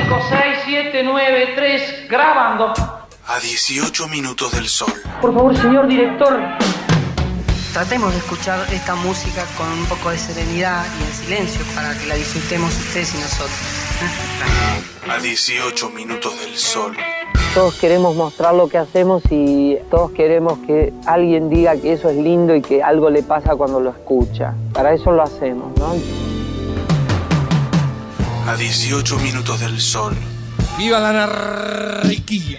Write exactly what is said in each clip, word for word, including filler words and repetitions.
cinco, seis, siete, nueve, tres, grabando. A dieciocho minutos del sol. Por favor, señor director. Tratemos de escuchar esta música con un poco de serenidad y en silencio para que la disfrutemos ustedes y nosotros. ¿Eh? A dieciocho minutos del sol. Todos queremos mostrar lo que hacemos y todos queremos que alguien diga que eso es lindo y que algo le pasa cuando lo escucha. Para eso lo hacemos, ¿no? A dieciocho minutos del sol. ¡Viva la anarquía!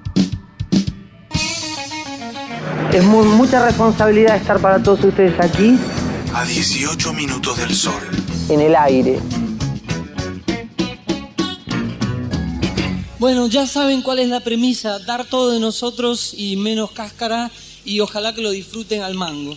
Es muy, mucha responsabilidad estar para todos ustedes aquí. A dieciocho minutos del sol. En el aire. Bueno, ya saben cuál es la premisa, dar todo de nosotros y menos cáscara, y ojalá que lo disfruten al mango.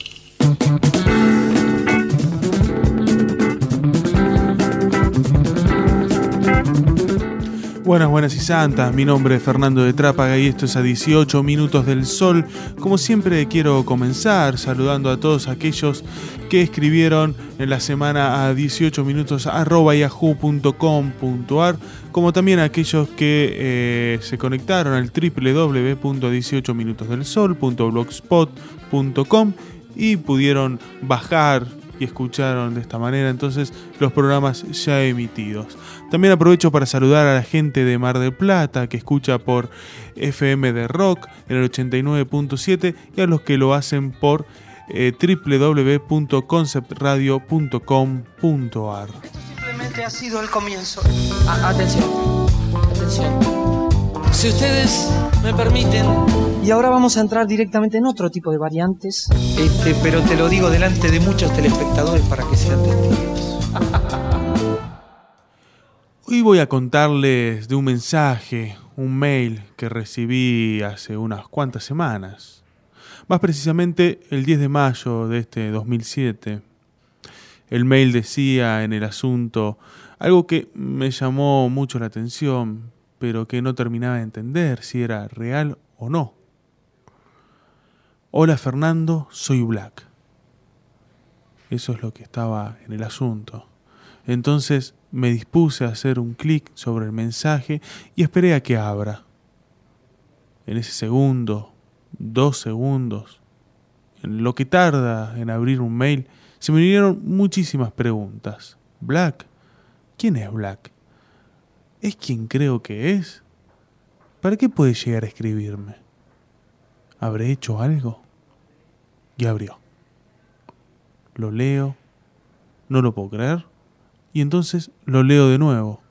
Buenas, buenas y santas, mi nombre es Fernando de Trápaga y esto es A dieciocho minutos del sol. Como siempre quiero comenzar saludando a todos aquellos que escribieron en la semana a dieciocho minutos arroba yahoo punto com punto ar, como también a aquellos que eh, se conectaron al doble u doble u doble u punto dieciocho minutos del sol punto blogspot punto com y pudieron bajar y escucharon de esta manera entonces los programas ya emitidos. También aprovecho para saludar a la gente de Mar del Plata que escucha por F M de Rock en el ochenta y nueve punto siete y a los que lo hacen por eh, doble u doble u doble u punto concept radio punto com punto ar. Esto simplemente ha sido el comienzo. A- atención, atención. Si ustedes me permiten. Y ahora vamos a entrar directamente en otro tipo de variantes. Este, pero te lo digo delante de muchos telespectadores para que sean testigos. Hoy voy a contarles de un mensaje, un mail que recibí hace unas cuantas semanas. Más precisamente el diez de mayo de este dos mil siete. El mail decía en el asunto algo que me llamó mucho la atención, pero que no terminaba de entender si era real o no. Hola Fernando, soy Black. Eso es lo que estaba en el asunto. Entonces me dispuse a hacer un clic sobre el mensaje y esperé a que abra. En ese segundo, dos segundos, en lo que tarda en abrir un mail, se me vinieron muchísimas preguntas. ¿Black? ¿Quién es Black? ¿Es quien creo que es? ¿Para qué puede llegar a escribirme? ¿Habré hecho algo? Y abrió. Lo leo, no lo puedo creer, y entonces lo leo de nuevo.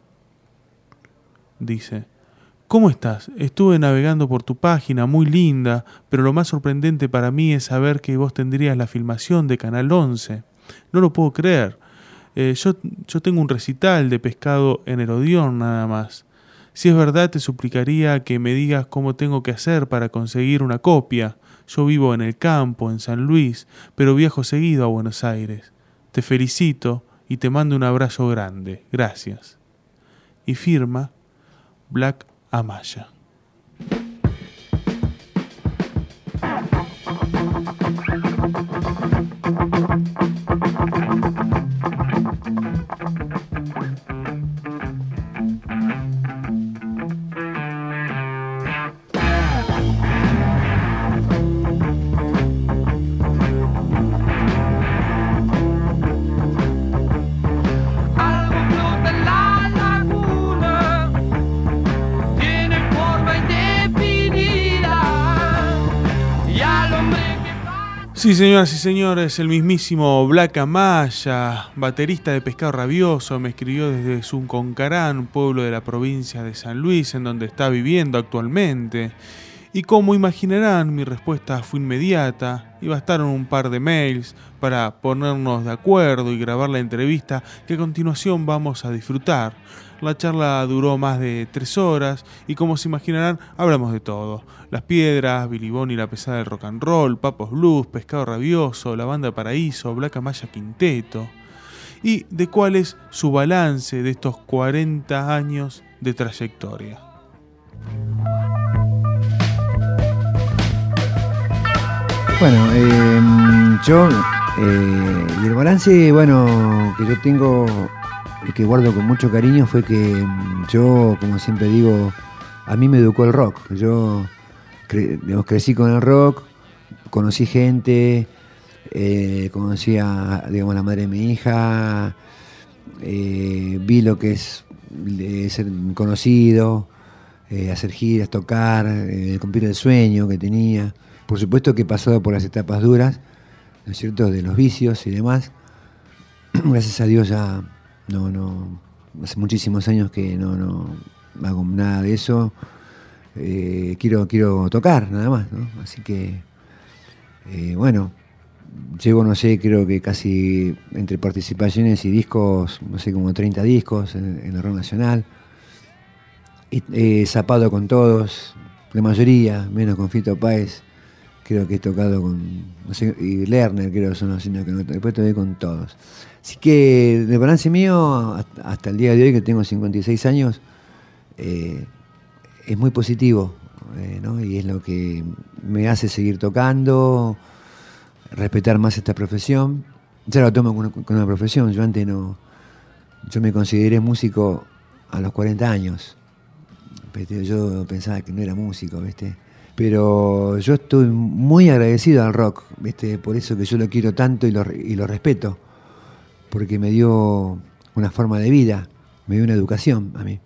Dice: ¿cómo estás? Estuve navegando por tu página, muy linda, pero lo más sorprendente para mí es saber que vos tendrías la filmación de Canal once. No lo puedo creer. Eh, yo, yo tengo un recital de pescado en el Odeón nada más. Si es verdad, te suplicaría que me digas cómo tengo que hacer para conseguir una copia. Yo vivo en el campo, en San Luis, pero viajo seguido a Buenos Aires. Te felicito y te mando un abrazo grande. Gracias. Y firma Black Amaya. Sí, señoras y señores, el mismísimo Black Amaya, baterista de Pescado Rabioso, me escribió desde Zunconcarán, pueblo de la provincia de San Luis, en donde está viviendo actualmente. Y como imaginarán, mi respuesta fue inmediata, y bastaron un par de mails para ponernos de acuerdo y grabar la entrevista que a continuación vamos a disfrutar. La charla duró más de tres horas y como se imaginarán hablamos de todo. Las Piedras, Billy Bonnie, La Pesada del Rock and Roll, Papos Blues, Pescado Rabioso, La Banda Paraíso, Black Amaya Quinteto. Y de cuál es su balance de estos cuarenta años de trayectoria. Bueno, eh, yo, eh, y el balance, bueno, que yo tengo y que guardo con mucho cariño fue que yo, como siempre digo, a mí me educó el rock. Yo cre- digamos, crecí con el rock, conocí gente, eh, conocí a, digamos, la madre de mi hija, eh, vi lo que es eh, ser conocido, eh, hacer giras, tocar, eh, cumplir el sueño que tenía. Por supuesto que he pasado por las etapas duras, ¿no es cierto?, de los vicios y demás. Gracias a Dios ya no, no, hace muchísimos años que no, no hago nada de eso. Eh, quiero, quiero tocar, nada más, ¿no? Así que, eh, bueno, llevo, no sé, creo que casi entre participaciones y discos, no sé, como treinta discos en, en el rock nacional. He zapado con todos, la mayoría, menos con Fito Páez. Creo que he tocado con, no sé, y Lerner, creo que son los que no, después toqué con todos. Así que el balance mío, hasta el día de hoy, que tengo cincuenta y seis años, eh, es muy positivo, eh, ¿no? Y es lo que me hace seguir tocando, respetar más esta profesión. Ya lo tomo con una, con una profesión. Yo antes no, yo me consideré músico a los cuarenta años. Yo pensaba que no era músico, ¿viste? Pero yo estoy muy agradecido al rock, ¿viste? Por eso que yo lo quiero tanto y lo, y lo respeto, porque me dio una forma de vida, me dio una educación a mí.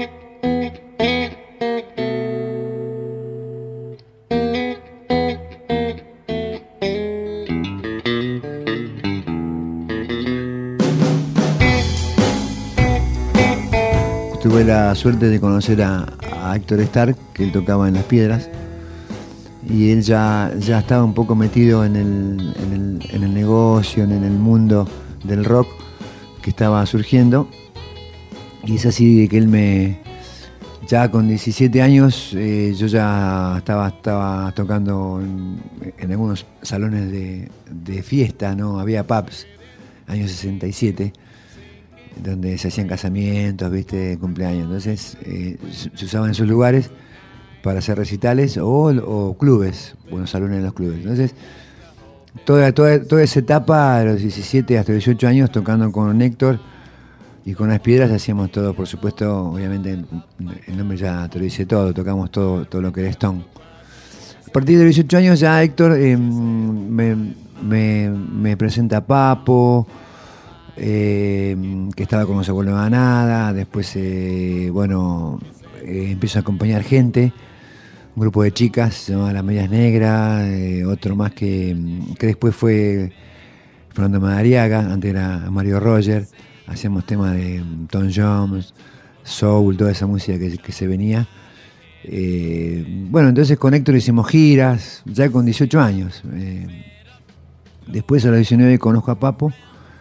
Tuve la suerte de conocer a, a Héctor Stark, que él tocaba en Las Piedras, y él ya, ya estaba un poco metido en el, en, el, en el negocio, en el mundo del rock que estaba surgiendo, y es así que él me, ya con diecisiete años, eh, yo ya estaba, estaba tocando en, en algunos salones de, de fiesta, ¿no? Había pubs, año sesenta y siete, donde se hacían casamientos, viste, cumpleaños. Entonces eh, se usaban esos lugares para hacer recitales o, o clubes, buenos salones en los clubes. Entonces, toda, toda, toda esa etapa, de los diecisiete hasta los dieciocho años, tocando con Héctor y con Las Piedras, hacíamos todo, por supuesto, obviamente el nombre ya te lo dice todo, tocamos todo, todo lo que era Stone. A partir de los dieciocho años ya Héctor eh, me, me, me presenta a Papo, Eh, que estaba con No se vuelva nada. Después, eh, bueno, eh, empiezo a acompañar gente, un grupo de chicas, se llamaba Las Medias Negras, eh, otro más que, que después fue Fernando Madariaga, antes era Mario Roger, hacíamos temas de Tom Jones, soul, toda esa música que, que se venía. Eh, bueno, entonces con Héctor hicimos giras, ya con dieciocho años. Eh, después a los diecinueve conozco a Papo.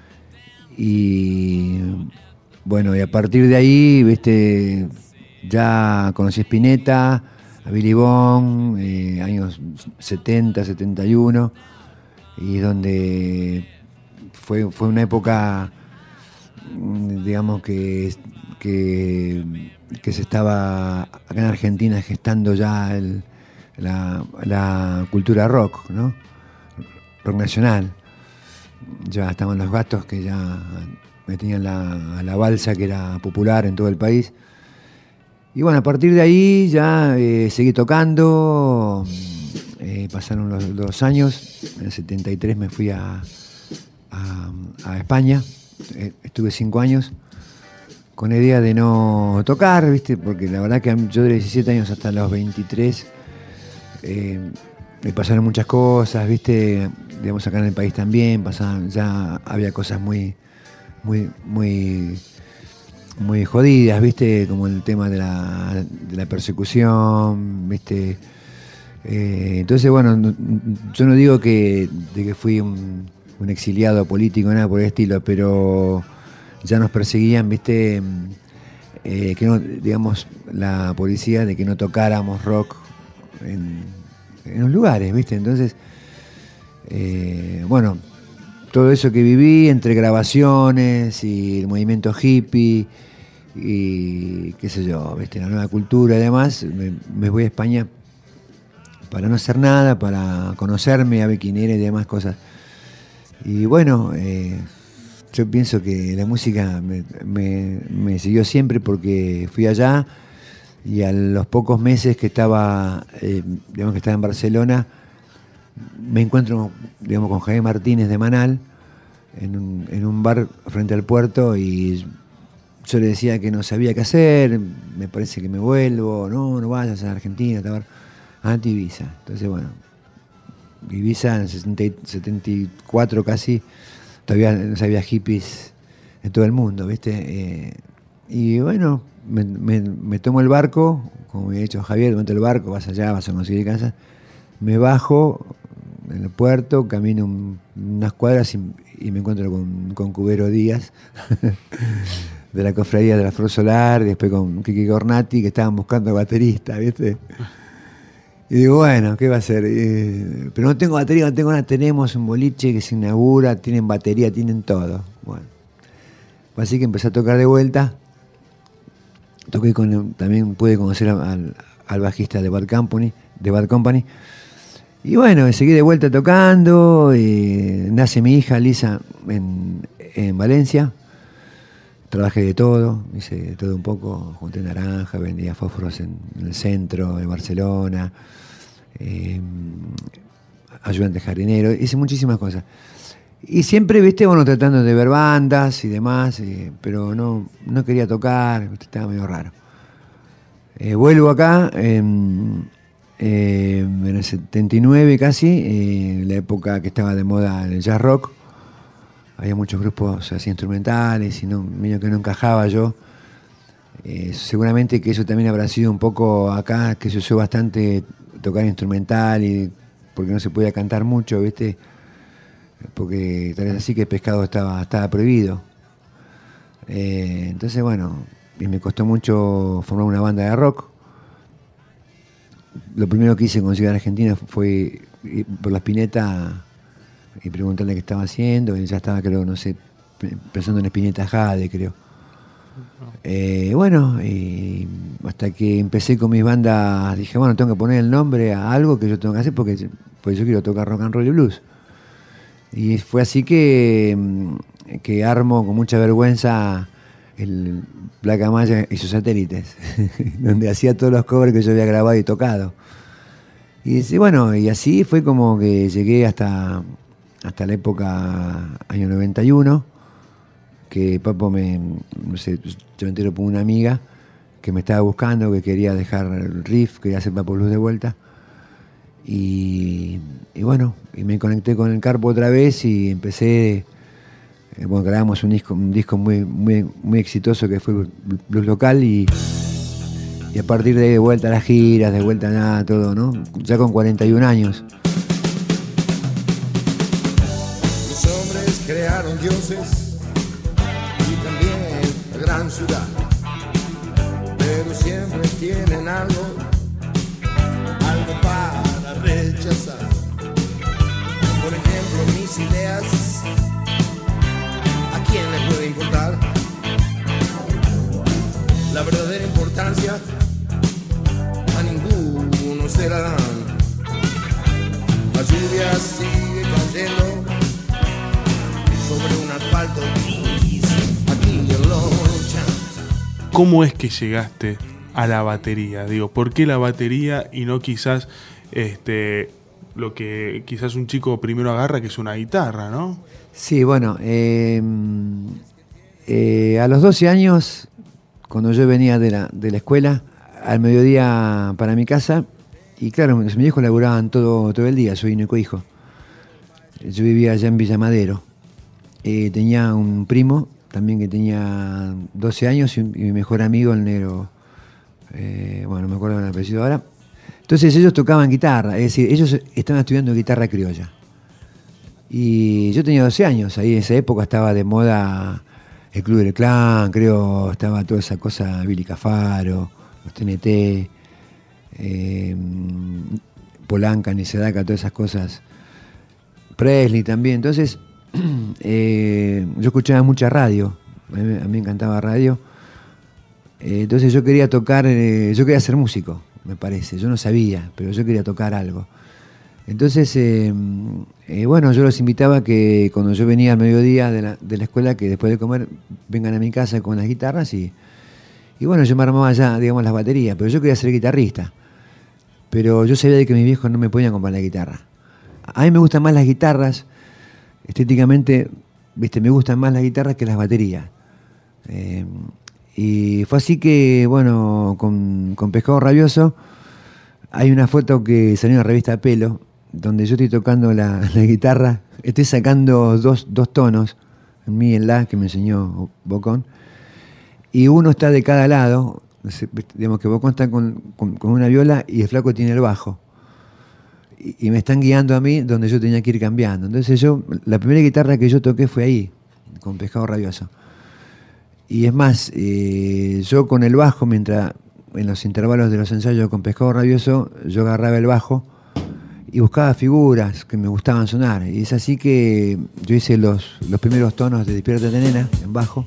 Y bueno, y a partir de ahí, viste, ya conocí a Spinetta, a Billy Bond, eh, años setenta, setenta y uno, y donde fue, fue una época, digamos, que, que, que se estaba acá en Argentina gestando ya el, la, la cultura rock, ¿no? Rock nacional. Ya estaban Los Gatos, que ya tenían la, la balsa, que era popular en todo el país. Y bueno, a partir de ahí ya eh, seguí tocando, eh, pasaron los, los años, en el setenta y tres me fui a, a, a España, eh, estuve cinco años, con la idea de no tocar, ¿viste? Porque la verdad que yo de diecisiete años hasta los veintitrés eh, me pasaron muchas cosas, ¿viste? Digamos, acá en el país también pasaban, ya había cosas muy, muy, muy, muy jodidas, ¿viste? Como el tema de la, de la persecución, ¿viste? Eh, entonces, bueno, no, yo no digo que, de que fui un, un exiliado político, nada por el estilo, pero ya nos perseguían, ¿viste? Eh, que no, digamos, la policía, de que no tocáramos rock en, en los lugares, ¿viste? Entonces, Eh, bueno, todo eso que viví entre grabaciones y el movimiento hippie y qué sé yo, ¿viste? La nueva cultura y demás, me, me voy a España para no hacer nada, para conocerme, a ver quién era y demás cosas. Y bueno, eh, yo pienso que la música me, me, me siguió siempre porque fui allá y a los pocos meses que estaba, eh, digamos que estaba en Barcelona, me encuentro, digamos, con Javier Martínez de Manal en un, en un bar frente al puerto y yo le decía que no sabía qué hacer, me parece que me vuelvo, no, no vayas a Argentina, a anti Ibiza. Entonces, bueno, Ibiza en setenta y cuatro casi, todavía no había hippies en todo el mundo, ¿viste? Eh, y bueno, me, me, me tomo el barco, como me ha dicho Javier, monto el barco, vas allá, vas a conseguir casa, me bajo en el puerto, camino un, unas cuadras y, y me encuentro con, con Cubero Díaz de la cofradía de la Flor Solar, después con Kiki Gornati, que estaban buscando baterista, ¿viste? Y digo, bueno, ¿qué va a hacer? Eh, pero no tengo batería, no tengo nada. Tenemos un boliche que se inaugura, tienen batería, tienen todo. Bueno, así que empecé a tocar de vuelta. Toqué con, también pude conocer al, al bajista de Bad Company, de Bad Company. Y bueno, seguí de vuelta tocando. Eh, nace mi hija Lisa en, en Valencia. Trabajé de todo, hice de todo un poco, junté naranja, vendía fósforos en, en el centro de Barcelona, eh, ayudante jardinero, hice muchísimas cosas. Y siempre, viste, bueno, tratando de ver bandas y demás, eh, pero no, no quería tocar, estaba medio raro. Eh, vuelvo acá eh, eh, en el setenta y nueve casi, eh, la época que estaba de moda el jazz rock. Había muchos grupos así instrumentales y no, medio que no encajaba yo. Eh, seguramente que eso también habrá sido un poco acá, que se usó bastante tocar instrumental y porque no se podía cantar mucho, ¿viste? Porque tal vez así que el pescado estaba, estaba prohibido. Eh, entonces, bueno, y me costó mucho formar una banda de rock. Lo primero que hice cuando llegué a Argentina fue ir por la Spinetta y preguntarle qué estaba haciendo, y ya estaba, creo, no sé, pensando en Spinetta Jade, creo. Eh, bueno, y hasta que empecé con mis bandas, dije, bueno, tengo que poner el nombre a algo que yo tengo que hacer porque, porque yo quiero tocar rock and roll y blues. Y fue así que, que armo con mucha vergüenza el Black Amaya y sus satélites, donde hacía todos los covers que yo había grabado y tocado. Y bueno, y así fue como que llegué hasta... hasta la época, año noventa y uno, que Papo me, no sé, yo me entero por una amiga que me estaba buscando, que quería dejar el riff, quería hacer Papo Blues de vuelta. Y, y bueno, y me conecté con el Carpo otra vez y empecé, eh, bueno, grabamos un disco, un disco muy, muy, muy exitoso que fue Blues Local y, y a partir de ahí de vuelta a las giras, de vuelta a nada, todo, ¿no? Ya con cuarenta y un años. Crearon dioses y también la gran ciudad, pero siempre tienen algo, algo para rechazar. Por ejemplo, mis ideas, ¿a quién le puede importar? La verdadera importancia a ninguno se la dan. La lluvia sigue cayendo sobre un asfalto gris, aquí en Loncha. ¿Cómo es que llegaste a la batería? Digo, ¿por qué la batería y no quizás este lo que quizás un chico primero agarra, que es una guitarra, ¿no? Sí, bueno, eh, eh, a los doce años, cuando yo venía de la, de la escuela, al mediodía para mi casa, y claro, mis viejos laburaban todo, todo el día, soy único hijo. Yo vivía allá en Villa Madero. Eh, tenía un primo también que tenía doce años y, un, y mi mejor amigo, el negro, eh, bueno, no me acuerdo el apellido ahora. Entonces ellos tocaban guitarra, es decir, ellos estaban estudiando guitarra criolla. Y yo tenía doce años, ahí en esa época estaba de moda el Club del Clan, creo, estaba toda esa cosa, Billy Cafaro, los T N T, eh, Polanca, Nicedaca, todas esas cosas. Presley también, entonces... Eh, yo escuchaba mucha radio, a mí, a mí me encantaba radio, eh, entonces yo quería tocar, eh, yo quería ser músico, me parece, yo no sabía, pero yo quería tocar algo. Entonces, eh, eh, bueno, yo los invitaba que cuando yo venía al mediodía de la, de la escuela, que después de comer vengan a mi casa con las guitarras y, y bueno, yo me armaba ya, digamos, las baterías, pero yo quería ser guitarrista. Pero yo sabía de que mis viejos no me podían comprar la guitarra. A mí me gustan más las guitarras, estéticamente, viste, me gustan más las guitarras que las baterías. Eh, y fue así que, bueno, con, con Pescado Rabioso, hay una foto que salió en la revista Pelo, donde yo estoy tocando la, la guitarra, estoy sacando dos, dos tonos, en mi y en la, que me enseñó Bocón, y uno está de cada lado, digamos que Bocón está con, con, con una viola y el flaco tiene el bajo, y, y me están guiando a mí donde yo tenía que ir cambiando. Entonces yo, la primera guitarra que yo toqué fue ahí, con Pescado Rabioso. Y es más, eh, yo con el bajo, mientras en los intervalos de los ensayos con Pescado Rabioso, yo agarraba el bajo y buscaba figuras que me gustaban sonar. Y es así que yo hice los, los primeros tonos de Despiértate Nena en bajo.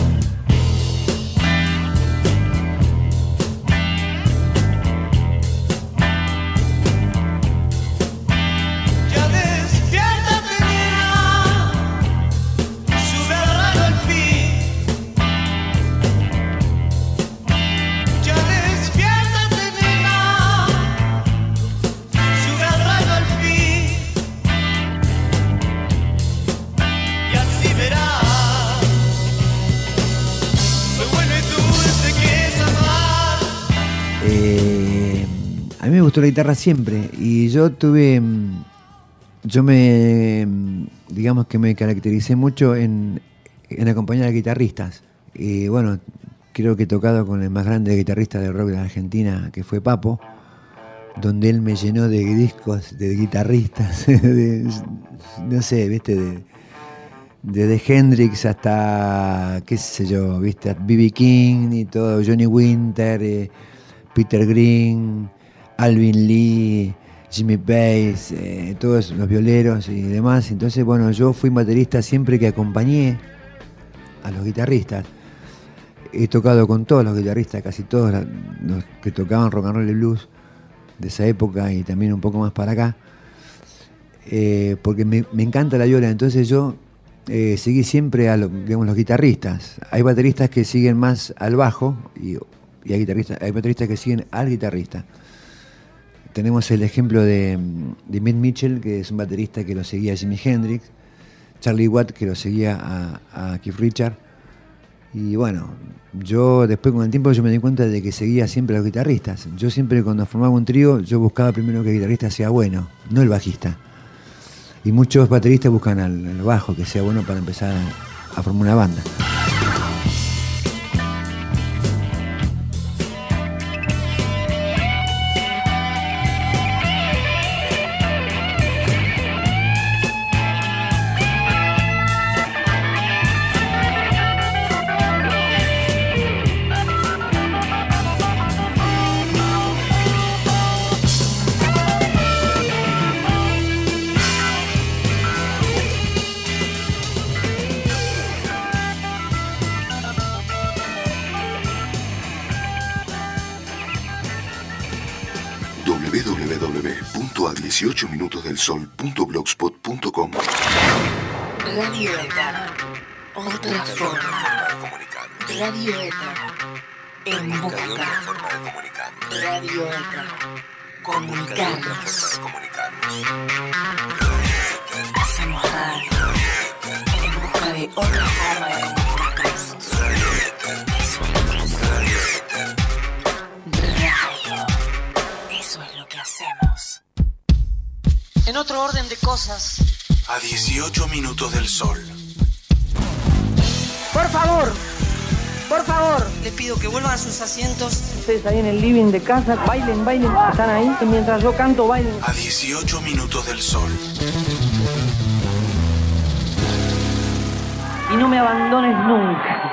A mí me gustó la guitarra siempre y yo tuve, yo me, digamos que me caractericé mucho en, en acompañar a guitarristas. Y bueno, creo que he tocado con el más grande guitarrista de rock de la Argentina, que fue Papo, donde él me llenó de discos de guitarristas, de, no sé, viste, de, desde Hendrix hasta, qué sé yo, viste, B B King y todo, Johnny Winter, eh, Peter Green, Alvin Lee, Jimmy Page, eh, todos los violeros y demás. Entonces, bueno, yo fui baterista siempre que acompañé a los guitarristas. He tocado con todos los guitarristas, casi todos los que tocaban rock and roll y blues de esa época y también un poco más para acá, eh, porque me, me encanta la viola. Entonces yo eh, seguí siempre a lo, digamos, los guitarristas. Hay bateristas que siguen más al bajo y, y hay, guitarristas, hay bateristas que siguen al guitarrista. Tenemos el ejemplo de, de Mick Mitchell, que es un baterista que lo seguía a Jimi Hendrix, Charlie Watt, que lo seguía a, a Keith Richards. Y bueno, yo después con el tiempo yo me di cuenta de que seguía siempre a los guitarristas. Yo siempre cuando formaba un trío, yo buscaba primero que el guitarrista sea bueno, no el bajista. Y muchos bateristas buscan al, al bajo, que sea bueno para empezar a, a formar una banda. dieciocho minutos del sol punto blogspot punto com. Radio Éter, otra forma de comunicar. Radio Éter, en boca. Radio Éter, comunicarnos. Hacemos radio en busca de otra forma de comunicarnos. Radio, eso es lo que hacemos. En otro orden de cosas. A dieciocho minutos del sol. Por favor, por favor, les pido que vuelvan a sus asientos. Ustedes ahí en el living de casa, bailen, bailen, están ahí. Y mientras yo canto, bailen. A dieciocho minutos del sol. Y no me abandones nunca.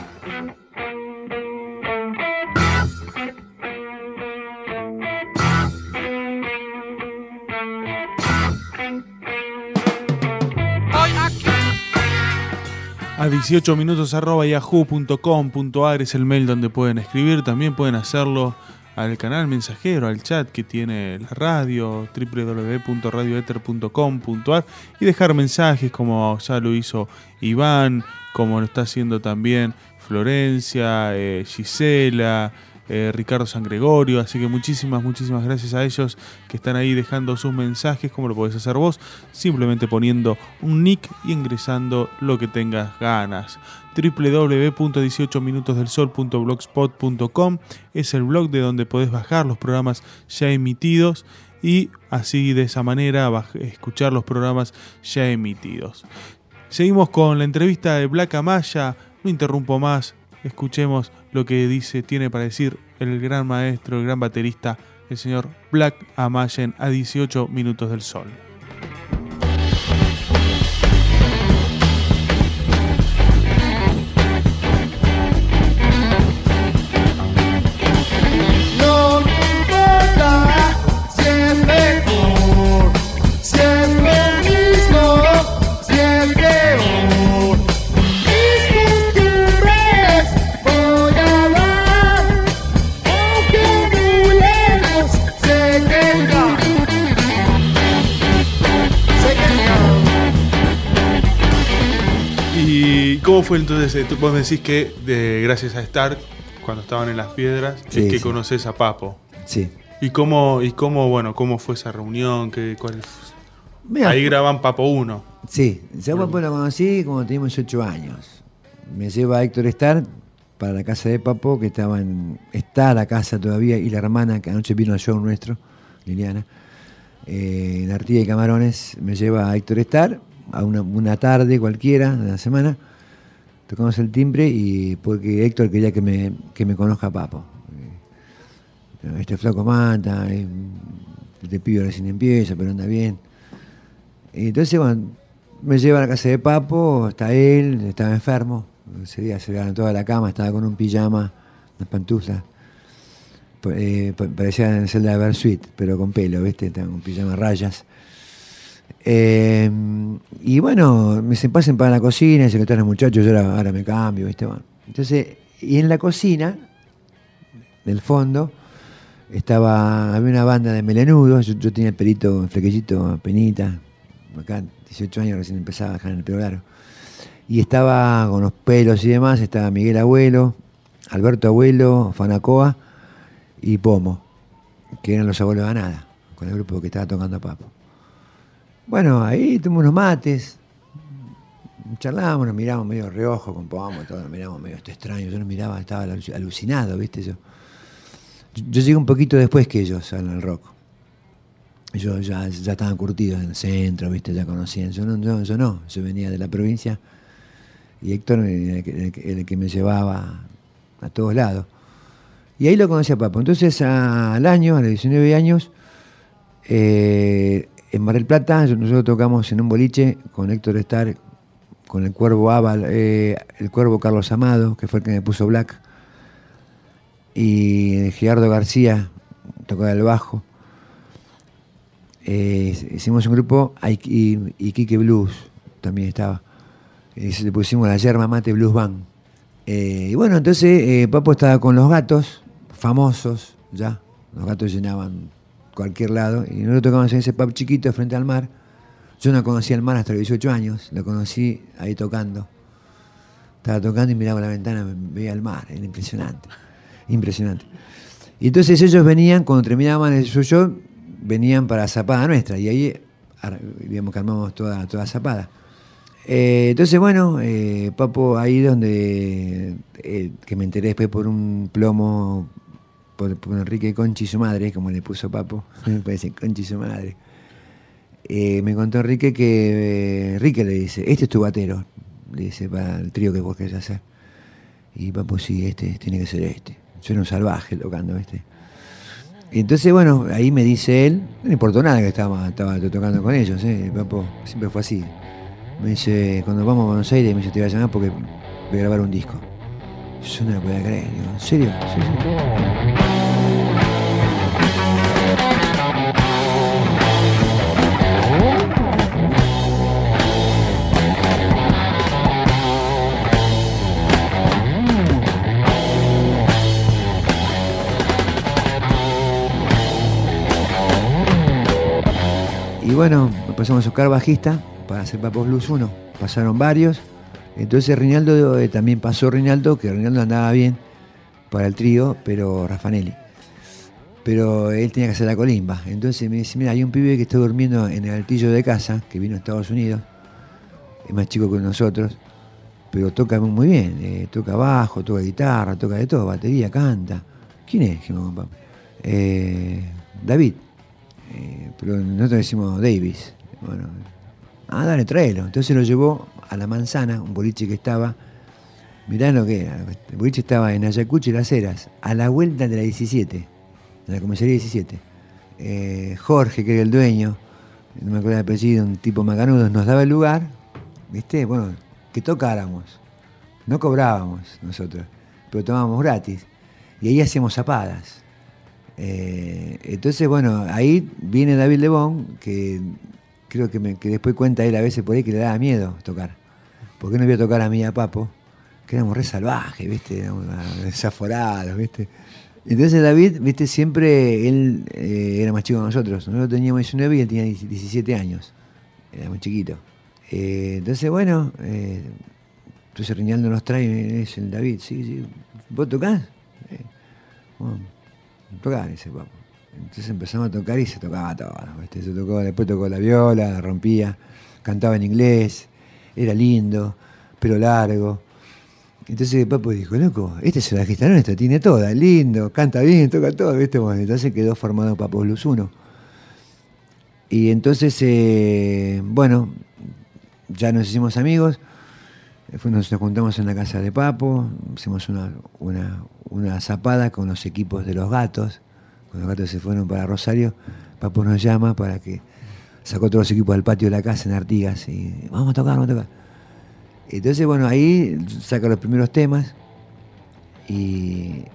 A dieciocho minutos arroba yahoo punto com punto ar es el mail donde pueden escribir. También pueden hacerlo al canal mensajero, al chat que tiene la radio, doble u doble u doble u punto radio ether punto com punto a r, y dejar mensajes como ya lo hizo Iván, como lo está haciendo también Florencia, eh, Gisela, eh, Ricardo San Gregorio. Así que muchísimas, muchísimas gracias a ellos que están ahí dejando sus mensajes, como lo podés hacer vos, simplemente poniendo un nick y ingresando lo que tengas ganas. doble u doble u doble u punto dieciocho minutos del sol punto blogspot punto com es el blog de donde podés bajar los programas ya emitidos y así de esa manera escuchar los programas ya emitidos. Seguimos con la entrevista de Black Amaya. No interrumpo más, escuchemos lo que dice, tiene para decir el gran maestro, el gran baterista, el señor Black Amaya en A dieciocho minutos del sol. ¿Cómo fue entonces? Vos me decís que de, gracias a Stark, cuando estaban en Las Piedras, sí, es que sí. Conocés a Papo. Sí. ¿Y cómo, y cómo, bueno, cómo fue esa reunión? ¿Qué, cuál fue? Ahí graban Papo uno. Sí, yo a Papo lo conocí cuando teníamos ocho años. Me lleva a Héctor Stark para la casa de Papo, que estaba en, está la casa todavía, y la hermana, que anoche vino al show nuestro, Liliana, eh, en Artigas y Camarones, me lleva a Héctor Stark a una, una tarde cualquiera de la semana. Tocamos el timbre y porque Héctor quería que me, que me conozca a Papo. Este flaco mata, este pibe recién empieza, pero anda bien. Y entonces, bueno, me lleva a la casa de Papo, está él, estaba enfermo. Ese día se levantó de la cama, estaba con un pijama, unas pantuflas. Eh, parecía en celda de Bersuit, pero con pelo, ¿viste? Estaba con pijama rayas. Eh, y bueno, me se pasen para la cocina, dice que están los muchachos, yo ahora, ahora me cambio, ¿viste? Bueno, entonces, y en la cocina, del fondo, estaba, había una banda de melenudos, yo, yo tenía el pelito flequillito, penita, acá dieciocho años recién empezaba a dejar el pelo largo, y estaba con los pelos y demás, estaba Miguel Abuelo, Alberto Abuelo, Fanacoa y Pomo, que eran los abuelos de Nada, con el grupo que estaba tocando a Papo. Bueno, ahí tomamos unos mates, charlábamos, nos mirábamos medio reojo con Pomo, todo, nos mirábamos medio esto extraño, yo nos miraba, estaba alucinado, ¿viste? Yo, yo llegué un poquito después que ellos al rock. Yo ya, ya estaban curtidos en el centro, ¿viste? Ya conocían, yo no, yo, yo no, yo venía de la provincia y Héctor era el que, el que, el que me llevaba a todos lados. Y ahí lo conocí a Papo. Entonces a, al año, a los diecinueve años, eh, en Mar del Plata, nosotros tocamos en un boliche con Héctor Stark, con el Cuervo Aval, eh, el Cuervo Carlos Amado, que fue el que me puso Black, y Gerardo García tocaba el bajo. Eh, hicimos un grupo, y, y Quique Blues también estaba. Eh, le pusimos la Yerma Mate Blues Band. Eh, y bueno, entonces eh, Papo estaba con los Gatos, famosos ya. Los Gatos llenaban cualquier lado. Y nosotros tocábamos en ese pub chiquito frente al mar. Yo no conocía el mar hasta los dieciocho años. Lo conocí ahí tocando. Estaba tocando y miraba la ventana, veía el mar. Era impresionante. Impresionante. Y entonces ellos venían, cuando terminaban el show, venían para Zapada Nuestra. Y ahí, digamos que armamos toda, toda Zapada. Eh, entonces, bueno, eh, Papo, ahí donde, eh, que me enteré después por un plomo, por, por Enrique Conchi y su madre, como le puso Papo, me parece Conchi y su madre. Eh, me contó Enrique que, eh, Enrique le dice, este es tu batero, le dice, para el trío que vos querés hacer. Y Papo, sí, este, tiene que ser este. Yo era un salvaje tocando, ¿viste? Y entonces, bueno, ahí me dice él, no le importó nada que estaba, estaba tocando con ellos, ¿eh? Papo siempre fue así. Me dice, cuando vamos a Buenos Aires, me dice, te voy a llamar porque voy a grabar un disco. Yo no lo podía creer. Digo, ¿en serio? Sí, sí. bueno, empezamos a buscar bajista para hacer Papos Blues uno. Pasaron varios. Entonces Rinaldo eh, también pasó Rinaldo, que Rinaldo andaba bien para el trío, pero Raffanelli. Pero él tenía que hacer la colimba. Entonces me dice, mira, hay un pibe que está durmiendo en el altillo de casa, que vino a Estados Unidos, es más chico que nosotros, pero toca muy bien, eh, toca bajo, toca guitarra, toca de todo, batería, canta. ¿Quién es? Dijimos, papá. Eh, David. Eh, pero nosotros decimos Davis. Bueno, ah, dale, tráelo. Entonces lo llevó a La Manzana, un boliche que estaba, mirá lo que era, el boliche estaba en Ayacucho y Las Heras, a la vuelta de la diecisiete, de la comisaría diecisiete. Eh, Jorge, que era el dueño, no me acuerdo del apellido, un tipo macanudo, nos daba el lugar, ¿viste? Bueno, que tocáramos. No cobrábamos nosotros, pero tomábamos gratis. Y ahí hacíamos zapadas. Eh, entonces, bueno, ahí viene David Lebón, que creo que, me, que después cuenta él a veces por ahí que le daba miedo tocar. ¿Por qué no voy a tocar a mí y a Papo? Que éramos re salvajes, ¿viste? Éramos desaforados, ¿viste? Entonces David, ¿viste? Siempre él eh, era más chico que nosotros. Nosotros teníamos diecinueve y él tenía diecisiete años. Era muy chiquito. Eh, entonces, bueno, eh, entonces Rinaldo nos trae, es el David. Sí, sí. ¿Vos tocás? Eh, bueno, tocá, dice Papo. Entonces empezamos a tocar y se tocaba todo, ¿viste? Se tocó, después tocó la viola, la rompía, cantaba en inglés, era lindo, pelo largo. Entonces Papo dijo, loco, este es el bajista nuestro, tiene toda, lindo, canta bien, toca todo, ¿viste? Bueno, entonces quedó formado Papos Blues uno. Y entonces, eh, bueno, ya nos hicimos amigos, nos juntamos en la casa de Papo, hicimos una, una, una zapada con los equipos de los gatos. Cuando los gatos se fueron para Rosario, Papo nos llama para que sacó todos los equipos del patio de la casa en Artigas y vamos a tocar, vamos a tocar. Entonces, bueno, ahí saca los primeros temas y,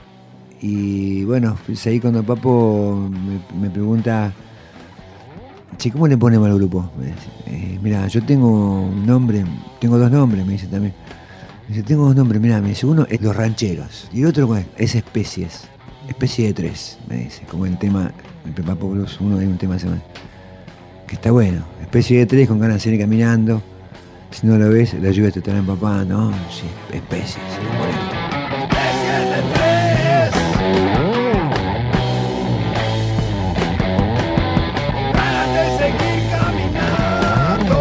y bueno, es ahí cuando Papo me, me pregunta, che, ¿cómo le ponemos al grupo? Me dice, eh, mira, yo tengo un nombre, tengo dos nombres, me dice también. Me dice, tengo dos nombres, mira, me dice, uno es Los Rancheros y el otro es Especies. Especie de tres, me dice, como el tema, el Papos Blues uno hay un tema que está bueno. Especie de tres con ganas de seguir caminando. Si no lo ves, la lluvia te estará empapando, ¿no? Sí, especies. Especie de tres. Con ganas de seguir caminando.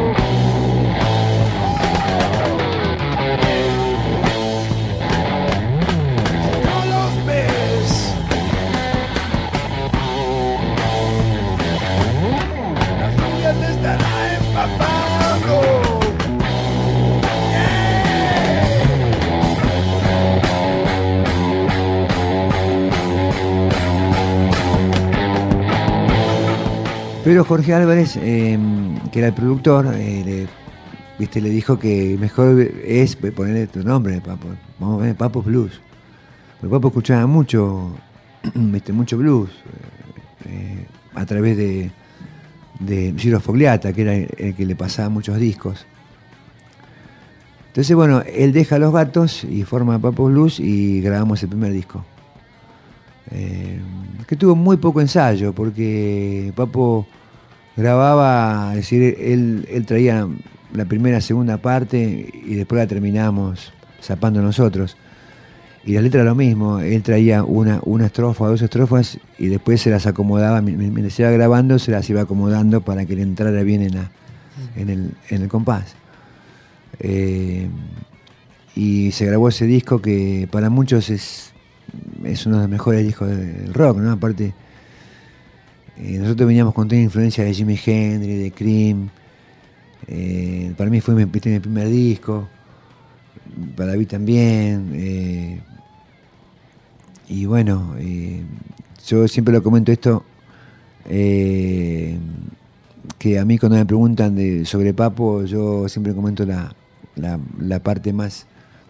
Pero Jorge Álvarez, eh, que era el productor, eh, le, viste, le dijo que mejor es ponerle tu nombre, Papo. Vamos a poner Papos Blues. Porque Papo escuchaba mucho, viste, mucho blues eh, a través de, de Giro Fogliata, que era el, el que le pasaba muchos discos. Entonces, bueno, él deja a Los Gatos y forma Papos Blues y grabamos el primer disco. Eh, que tuvo muy poco ensayo, porque Papo grababa, es decir, él, él traía la primera, segunda parte y después la terminamos zapando nosotros. Y la letra lo mismo, él traía una, una estrofa, dos estrofas y después se las acomodaba, mientras iba grabando se las iba acomodando para que le entrara bien en, la, en, el, en el compás. Eh, y se grabó ese disco que para muchos es, es uno de los mejores discos del rock, ¿no? Aparte, eh, nosotros veníamos con toda influencia de Jimi Hendrix, de Cream. Eh, para mí fue mi, mi primer disco, para David también. Eh, y bueno, eh, yo siempre lo comento esto, eh, que a mí cuando me preguntan de, sobre Papo, yo siempre comento la, la, la parte más,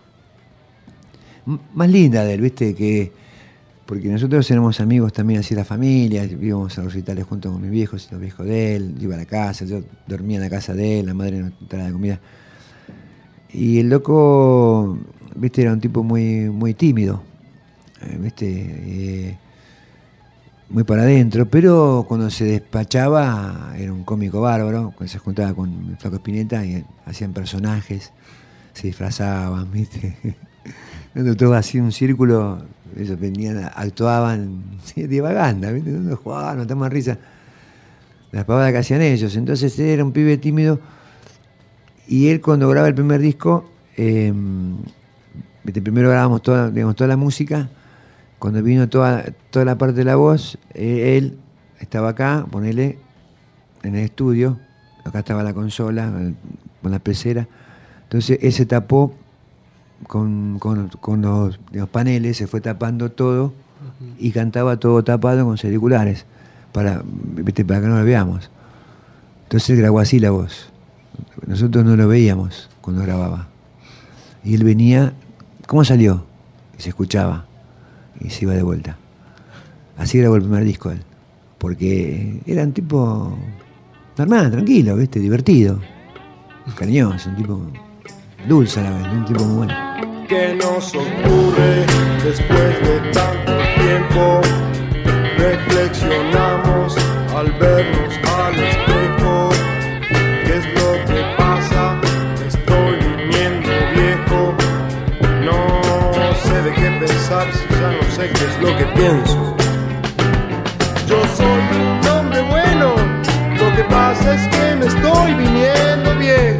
más linda de él, ¿viste? Que, porque nosotros éramos amigos también, así la familia, íbamos a los recitales junto con mis viejos y los viejos de él, iba a la casa, yo dormía en la casa de él, la madre nos traía la comida. Y el loco, ¿viste? Era un tipo muy, muy tímido, ¿viste? Eh, muy para adentro, pero cuando se despachaba era un cómico bárbaro, cuando se juntaba con el Flaco Spinetta y hacían personajes, se disfrazaban, ¿viste? Cuando todo hacía un círculo, ellos venían, actuaban ¿sí? divagando, ¿viste? No jugaban, no tomaban risa. Las pavadas que hacían ellos. Entonces él era un pibe tímido y él cuando graba el primer disco, eh, primero grabamos toda, digamos, toda la música. Cuando vino toda, toda la parte de la voz, eh, él estaba acá, ponele, en el estudio, acá estaba la consola, con la pecera. Entonces él se tapó con, con, con los, los paneles, se fue tapando todo uh-huh. y cantaba todo tapado con auriculares, para, ¿viste? Para que no lo veamos. Entonces él grabó así la voz. Nosotros no lo veíamos cuando grababa. Y él venía, ¿cómo salió? Y se escuchaba. Y se iba de vuelta. Así grabó el primer disco él. Porque era un tipo normal, tranquilo, ¿viste? Divertido. Cariñoso, un tipo dulce a la vez, un tipo muy bueno. ¿Qué nos ocurre después de tanto tiempo? Reflexionamos al vernos al espejo. ¿Qué es lo que pasa? Me estoy viniendo viejo. No sé de qué pensar si ya no sé qué es lo que pienso. Yo soy un hombre bueno, lo que pasa es que me estoy viniendo viejo.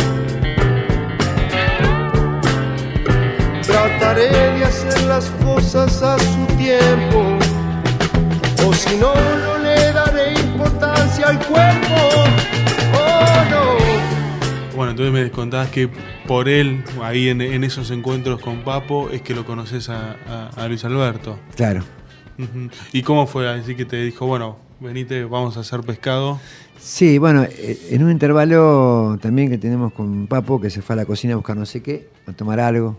Trataré de hacer las cosas a su tiempo, o si no, no le daré importancia al cuerpo. Oh no. Bueno, entonces me contabas que por él, ahí en, en esos encuentros con Papo, es que lo conoces a, a, a Luis Alberto. Claro. Uh-huh. ¿Y cómo fue? Así que te dijo, bueno, venite, vamos a hacer pescado. Sí, bueno, en un intervalo también que tenemos con Papo, que se fue a la cocina a buscar no sé qué, a tomar algo.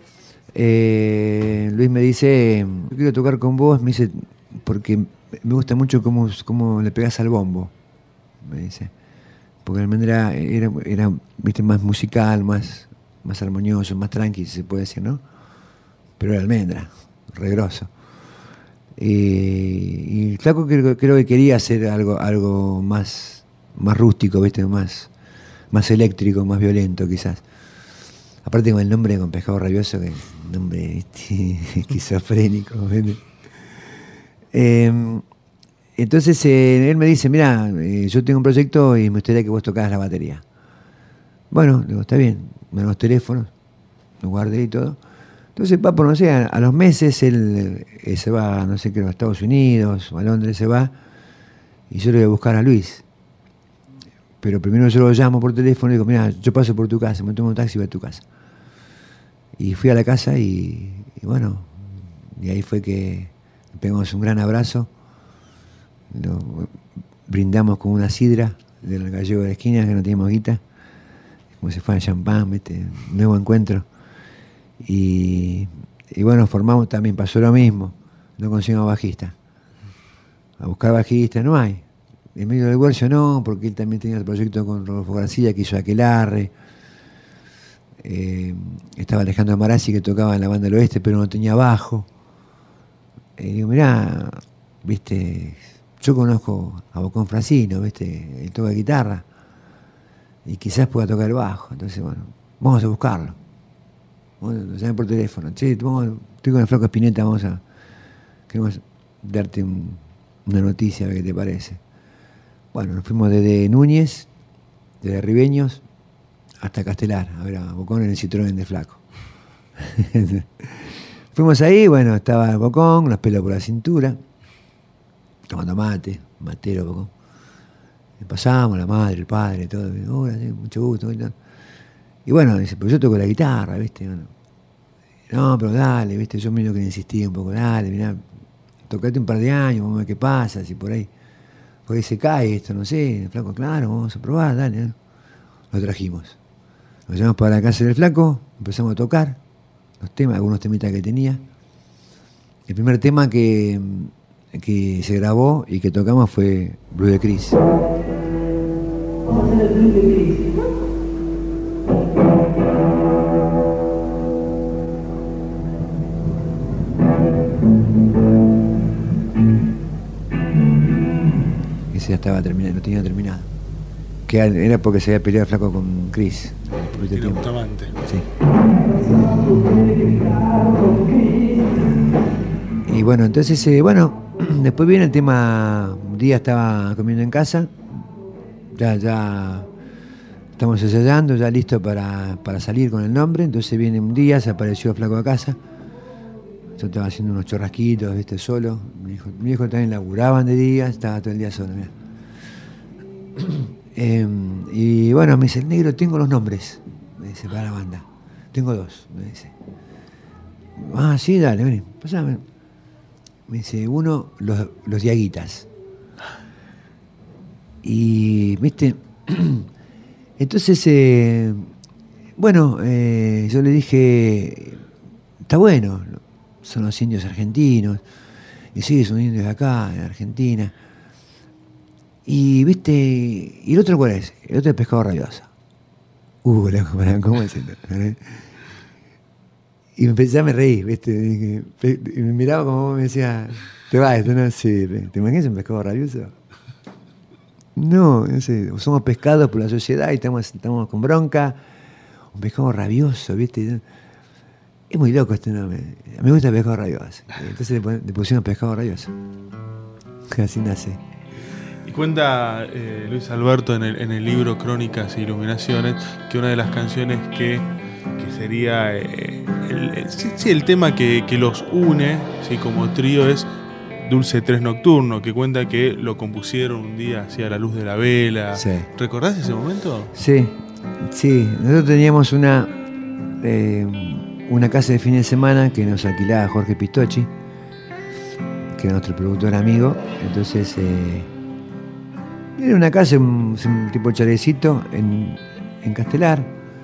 Eh, Luis me dice, yo quiero tocar con vos, me dice, porque me gusta mucho cómo, cómo le pegás al bombo, me dice. Porque Almendra era, era viste, más musical, más, más armonioso, más tranqui, se puede decir, ¿no? Pero era Almendra, re grosso. Y, y Flaco creo, creo que quería hacer algo, algo más, más rústico, ¿viste? Más, más eléctrico, más violento quizás. Aparte con el nombre con Pescado Rabioso, que es un nombre ¿viste? esquizofrénico. ¿viste? Eh, entonces eh, él me dice, mira, eh, yo tengo un proyecto y me gustaría que vos tocás la batería. Bueno, digo, está bien, me dan los teléfonos, los guardé y todo. Entonces Papo, no sé, a, a los meses él eh, se va, no sé, creo, a Estados Unidos o a Londres se va, y yo le voy a buscar a Luis. Pero primero yo lo llamo por teléfono y digo, mira, yo paso por tu casa, me tomo un taxi y voy a tu casa. Y fui a la casa y, y bueno, y ahí fue que pegamos un gran abrazo, lo brindamos con una sidra del gallego de la esquina, que no teníamos guita, como si fuera champán, ¿viste? Un nuevo encuentro. Y, y bueno, formamos también, pasó lo mismo, no conseguimos bajista. A buscar bajista no hay. En medio del Guercio no, porque él también tenía el proyecto con Rodolfo García, que hizo Aquelarre. Eh, estaba Alejandro Marazzi, que tocaba en la banda del oeste, pero no tenía bajo. Eh, digo, mirá, viste, yo conozco a Bocón Francino, viste, él toca guitarra, y quizás pueda tocar el bajo. Entonces, bueno, vamos a buscarlo. Bueno, lo llamé por teléfono. Che, vamos, estoy con el Flaco Spinetta, vamos a... Queremos darte un, una noticia, a ver qué te parece. Bueno, nos fuimos desde Núñez, desde Ribeños, hasta Castelar, a ver a Bocón en el Citroën de Flaco. Fuimos ahí, bueno, estaba Bocón, los pelos por la cintura, tomando mate, matero Bocón. Y pasamos, la madre, el padre, todo, hola, sí, mucho gusto. Y, y bueno, dice, pues yo toco la guitarra, ¿viste? Bueno, no, pero dale, ¿viste? Yo miro que le insistí un poco, dale, mirá, tocate un par de años, vamos a ver qué pasa, si por ahí, por ahí se cae esto, no sé, el Flaco, claro, vamos a probar, dale, ¿no? Lo trajimos. Nos llevamos para la casa del Flaco, empezamos a tocar los temas, algunos temitas que tenía. El primer tema que, que se grabó y que tocamos fue Blue de Cris. Vamos a hacer el Blue de Cris. ese ya estaba terminado, lo tenía terminado. Que era porque se había peleado el flaco con Chris. Era un amante. Sí. Y bueno, entonces, eh, bueno, después viene el tema, un día estaba comiendo en casa, ya, ya estamos ensayando, ya listo para, para salir con el nombre, entonces viene un día, se apareció el flaco a casa, yo estaba haciendo unos chorrasquitos, viste, solo, mi hijo, mi hijo también laburaban de día, estaba todo el día solo, mira. Eh, y bueno, me dice, el negro, tengo los nombres, me dice, para la banda, tengo dos, me dice. Ah, sí, dale, vení, pasame. Me dice, uno, los, los Diaguitas. Y, viste, entonces, eh, bueno, eh, yo le dije, está bueno, son los indios argentinos. Y sí, son indios de acá, de Argentina. Y, viste, ¿y el otro cuál es? El otro es Pescado Rabioso. Uh, ¿cómo es esto? Y me empecé a me reír, ¿viste? Y me miraba como me decía, ¿te va esto? No sé, ¿te imaginas un pescado rabioso? No, no sé, somos pescados por la sociedad y estamos, estamos con bronca. Un pescado rabioso, ¿viste? Es muy loco este nombre. A mí me gusta el pescado rabioso. Entonces le, pon, le pusimos pescado rabioso. Así nace. Y cuenta eh, Luis Alberto en el, en el libro Crónicas e Iluminaciones que una de las canciones que, que sería eh, el, el, sí, sí, el tema que, que los une, sí, como trío, es Dulce Tres Nocturno, que cuenta que lo compusieron un día hacia la luz de la vela. Sí. ¿Recordás ese momento? Sí, sí. Nosotros teníamos una eh, una casa de fin de semana que nos alquilaba Jorge Pistocchi, que era nuestro productor amigo. Entonces eh, era una casa, un, un tipo chalecito en, en Castelar,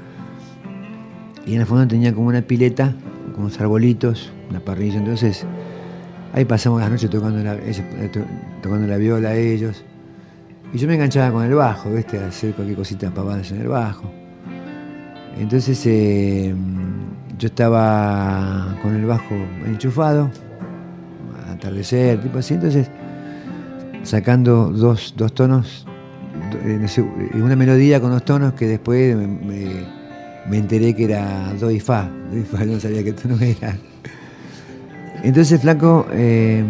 y en el fondo tenía como una pileta con unos arbolitos, una parrilla. Entonces ahí pasamos las noches tocando la, ellos, tocando la viola a ellos. Y yo me enganchaba con el bajo, ¿viste? A hacer cualquier cosita pavadas en el bajo. Entonces eh, yo estaba con el bajo enchufado, atardecer, tipo así. Entonces sacando dos, dos tonos, una melodía con dos tonos que después me, me, me enteré que era do y fa. Do y fa, no sabía qué tono era. Entonces flaco eh,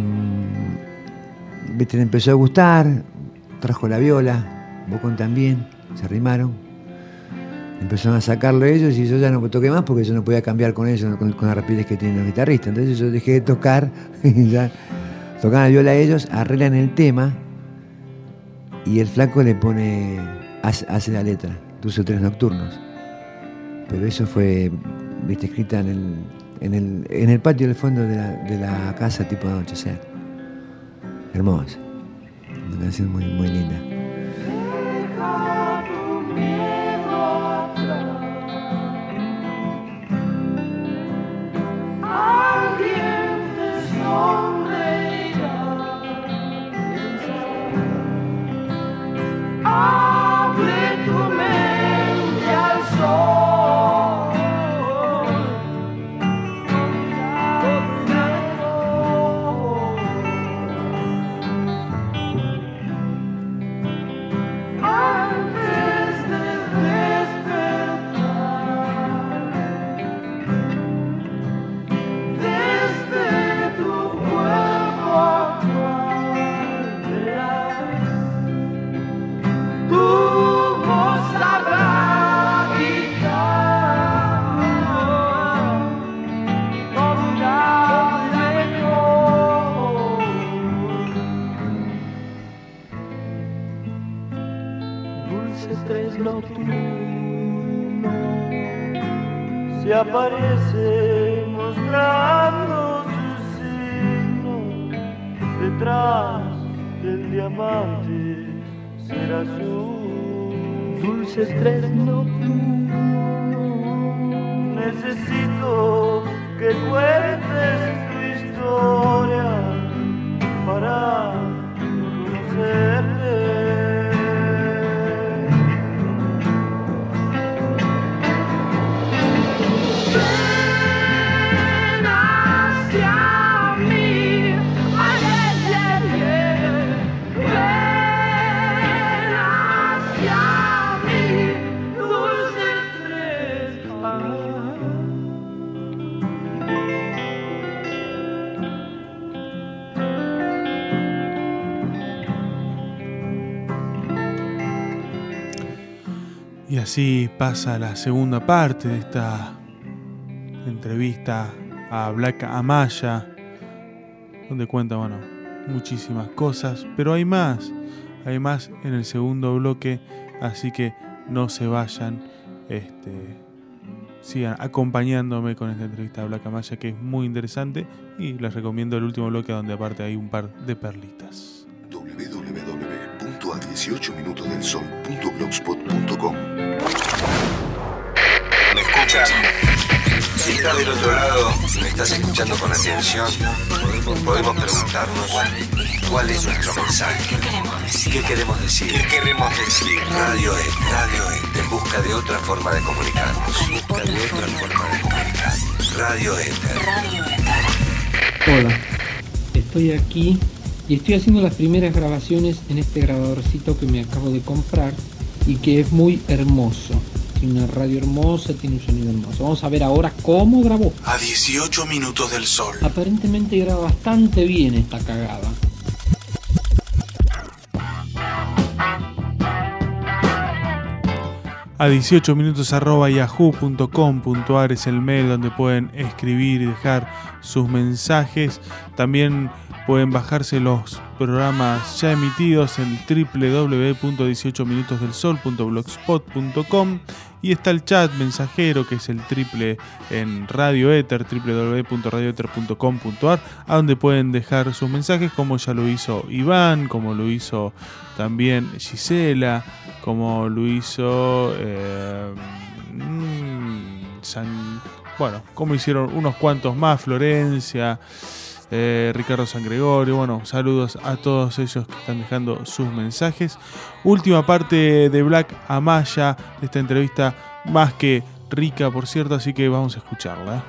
le empezó a gustar, trajo la viola, Bocón también, se arrimaron, empezaron a sacarlo ellos y yo ya no toqué más porque yo no podía cambiar con ellos, con, con las rapides que tienen los guitarristas. Entonces yo dejé de tocar y ya tocaban la viola a ellos, arreglan el tema y el flaco le pone, hace, hace la letra, Dulce Tres Nocturnos. Pero eso fue, viste, escrita en el En el, en el patio del fondo de la, de la casa, tipo de anochecer. Hermosa. Una canción muy, muy linda. Se aparece mostrando su signo detrás del diamante será azul. Dulce Tres Nocturno, necesito que cuentes tu historia para conocerte. Ven hacia mí, ay, ay, ay, ay. Ven Y así pasa la segunda parte de esta entrevista a Black Amaya, donde cuenta, bueno, muchísimas cosas, pero hay más, hay más en el segundo bloque, así que no se vayan, este, sigan acompañándome con esta entrevista a Black Amaya, que es muy interesante, y les recomiendo el último bloque donde aparte hay un par de perlitas. doble u doble u doble u punto a dieciocho minutos del sol punto blogspot punto com. ¿Me escuchas? Si estás del otro lado, me estás escuchando con atención, podemos preguntarnos cuál es nuestro mensaje. ¿Qué queremos decir? ¿Qué queremos decir? Radio E, Radio E, en busca de otra forma de comunicarnos. En busca de otra forma de comunicarnos. Radio E. Hola, estoy aquí y estoy haciendo las primeras grabaciones en este grabadorcito que me acabo de comprar y que es muy hermoso. Tiene una radio hermosa, tiene un sonido hermoso. Vamos a ver ahora cómo grabó. A dieciocho minutos del sol. Aparentemente graba bastante bien esta cagada. A dieciocho minutos arroba yahoo punto com punto ar es el mail donde pueden escribir y dejar sus mensajes. También pueden bajarse los programas ya emitidos en doble u doble u doble u punto dieciocho minutos del sol punto blogspot punto com, y está el chat mensajero, que es el triple en Radio Éter, doble u doble u doble u punto radio éter punto com punto ar, a donde pueden dejar sus mensajes, como ya lo hizo Iván, como lo hizo también Gisela, como lo hizo eh, San, bueno, como hicieron unos cuantos más, Florencia, Eh, Ricardo San Gregorio. Bueno, saludos a todos ellos que están dejando sus mensajes. Última parte de Black Amaya, de esta entrevista más que rica, por cierto, así que vamos a escucharla.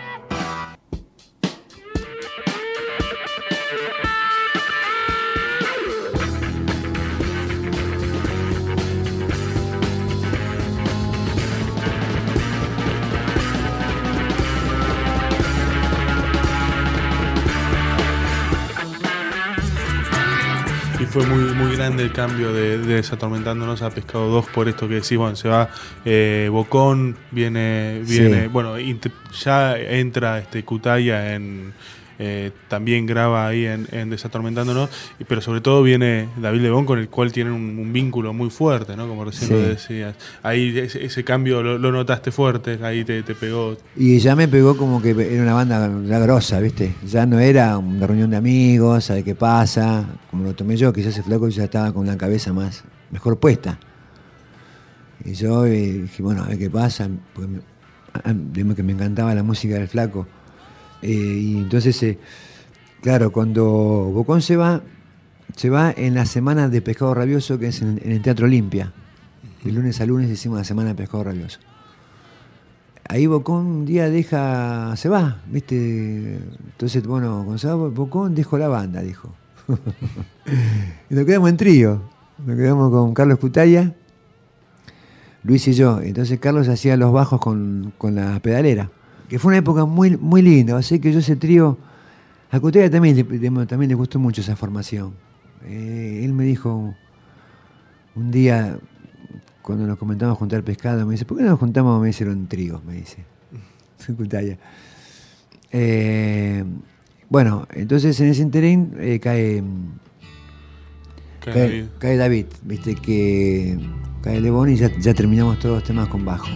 Fue muy, muy grande el cambio de, de Desatormentándonos a Pescado dos, por esto que decís, bueno, se va eh, Bocón, viene, viene, sí. Bueno, ya entra este Cutaya en, eh, también graba ahí en, en Desatormentándonos, pero sobre todo viene David Lebón, con el cual tienen un, un vínculo muy fuerte, ¿no? Como recién sí. lo decías. Ahí ese, ese cambio lo, lo notaste fuerte, ahí te, te pegó. Y ya me pegó como que era una banda ya grosa, ¿viste? Ya no era una reunión de amigos, ¿sabe qué pasa? Como lo tomé yo, quizás ese flaco ya estaba con la cabeza más, mejor puesta. Y yo eh, dije, bueno, a ver qué pasa, porque me, que me encantaba la música del flaco. Eh, y entonces, eh, claro, cuando Bocón se va, se va en la semana de Pescado Rabioso, que es en, en el Teatro Olimpia. De lunes a lunes hicimos la semana de Pescado Rabioso. Ahí Bocón un día deja, se va, ¿viste? Entonces, bueno, cuando se va Bocón, dejó la banda, dijo. Y nos quedamos en trío. Nos quedamos con Carlos Cutaya, Luis y yo. Entonces Carlos hacía los bajos con, con la pedalera. Que fue una época muy, muy linda. Así que yo ese trío, a Cutaya también, también le gustó mucho esa formación. Eh, él me dijo un día, cuando nos comentamos juntar pescado, me dice, ¿por qué no nos juntamos? Me hicieron tríos, me dice. Cutaya. Eh, bueno, entonces en ese interín eh, cae, cae, cae, cae David, viste que cae Lebón y ya, ya terminamos todos los temas con bajo.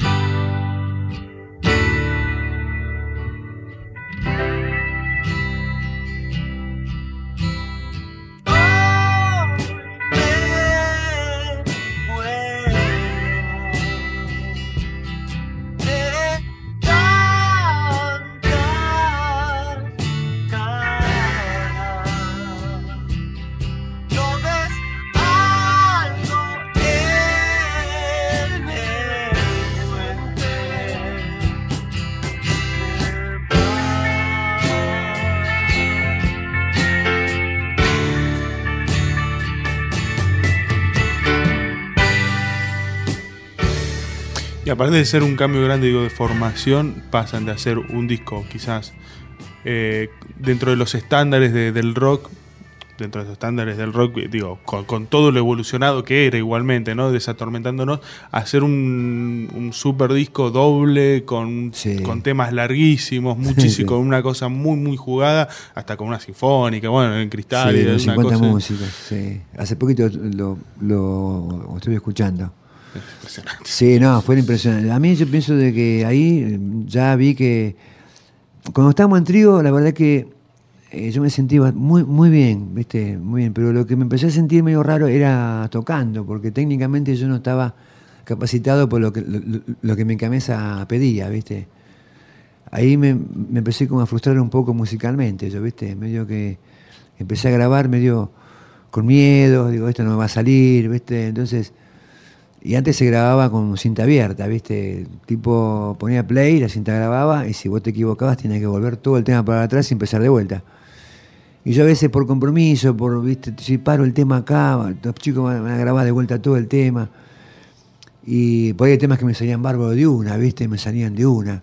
Y aparte de ser un cambio grande, digo, de formación, pasan de hacer un disco quizás eh, dentro de los estándares de, del rock, dentro de los estándares del rock, digo, con, con todo lo evolucionado que era igualmente, ¿no? Desatormentándonos, hacer un, un super disco doble con, sí. con temas larguísimos, muchísimo, con una cosa muy, muy jugada, hasta con una sinfónica, bueno, en cristal. Sí, y una cincuenta cosa... músicos, sí. Hace poquito lo, lo, lo estuve escuchando. Impresionante. Sí, no, fue impresionante. A mí yo pienso de que ahí ya vi que cuando estábamos en trío, la verdad que eh, yo me sentía muy, muy bien, ¿viste? Muy bien, pero lo que me empecé a sentir medio raro era tocando, porque técnicamente yo no estaba capacitado por lo que, lo, lo que mi cabeza pedía, ¿viste? Ahí me, me empecé como a frustrar un poco musicalmente, yo, ¿viste? Medio que empecé a grabar medio con miedo, digo, esto no me va a salir, ¿viste? Entonces... Y antes se grababa con cinta abierta, ¿viste? Tipo, ponía play, la cinta grababa, y si vos te equivocabas tenías que volver todo el tema para atrás y empezar de vuelta. Y yo a veces por compromiso, por, ¿viste? Si paro el tema acá, los chicos van a grabar de vuelta todo el tema. Y por ahí hay temas que me salían bárbaros de una, ¿viste? Me salían de una.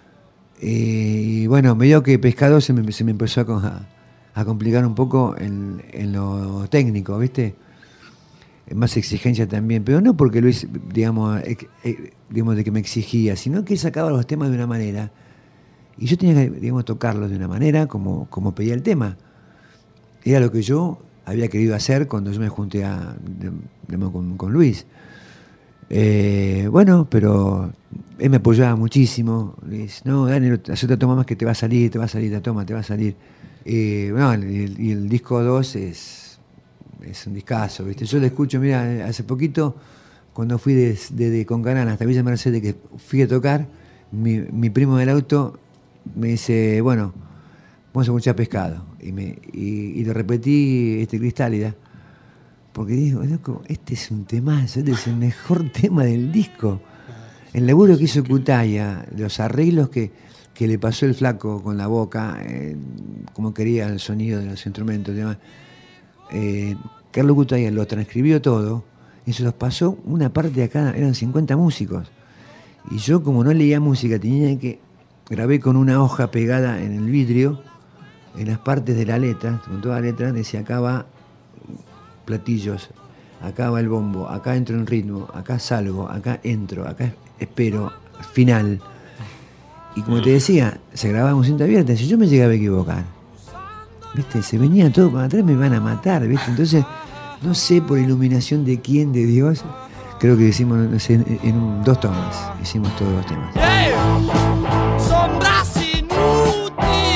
Y bueno, me dio que Pescado se me, se me empezó a, a complicar un poco en, en lo técnico, ¿viste? Más exigencia también, pero no porque Luis, digamos, eh, eh, digamos, de que me exigía, sino que él sacaba los temas de una manera y yo tenía que, digamos, tocarlos de una manera como, como pedía el tema. Era lo que yo había querido hacer cuando yo me junté a, digamos, con, con Luis. Eh, bueno, pero él me apoyaba muchísimo. Luis, no, Dani, haz otra toma más que te va a salir, te va a salir, la toma, te va a salir. Eh, bueno, y el, y el disco dos es... Es un discazo, ¿viste? Yo lo escucho, mira, hace poquito, cuando fui de, de, de Concanana hasta Villa Mercedes, que fui a tocar, mi, mi primo del auto me dice, bueno, vamos a escuchar Pescado. Y, me, y, y lo repetí, este Cristálida, porque digo, loco, este es un temazo, este es el mejor tema del disco. El laburo que hizo Cutaya, los arreglos que, que le pasó el flaco con la boca, eh, como quería el sonido de los instrumentos y demás. Eh, Carlos Cutaya lo transcribió todo y se los pasó una parte de acá, eran cincuenta músicos. Y yo, como no leía música, tenía que grabé con una hoja pegada en el vidrio, en las partes de la letra, con toda la letra, decía acá va platillos, acá va el bombo, acá entro en ritmo, acá salgo, acá entro, acá espero, final. Y como te decía, se grababa con cinta abierta, si yo me llegaba a equivocar, ¿viste? Se venía todo para atrás, me van a matar, ¿viste? Entonces, no sé por iluminación de quién, de Dios, creo que hicimos, no sé, en, en dos tomas, hicimos todos los temas. Hey, sombras inútiles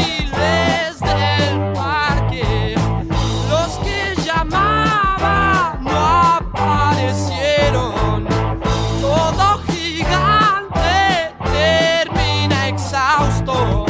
del parque, los que llamaban no aparecieron, todo gigante termina exhausto.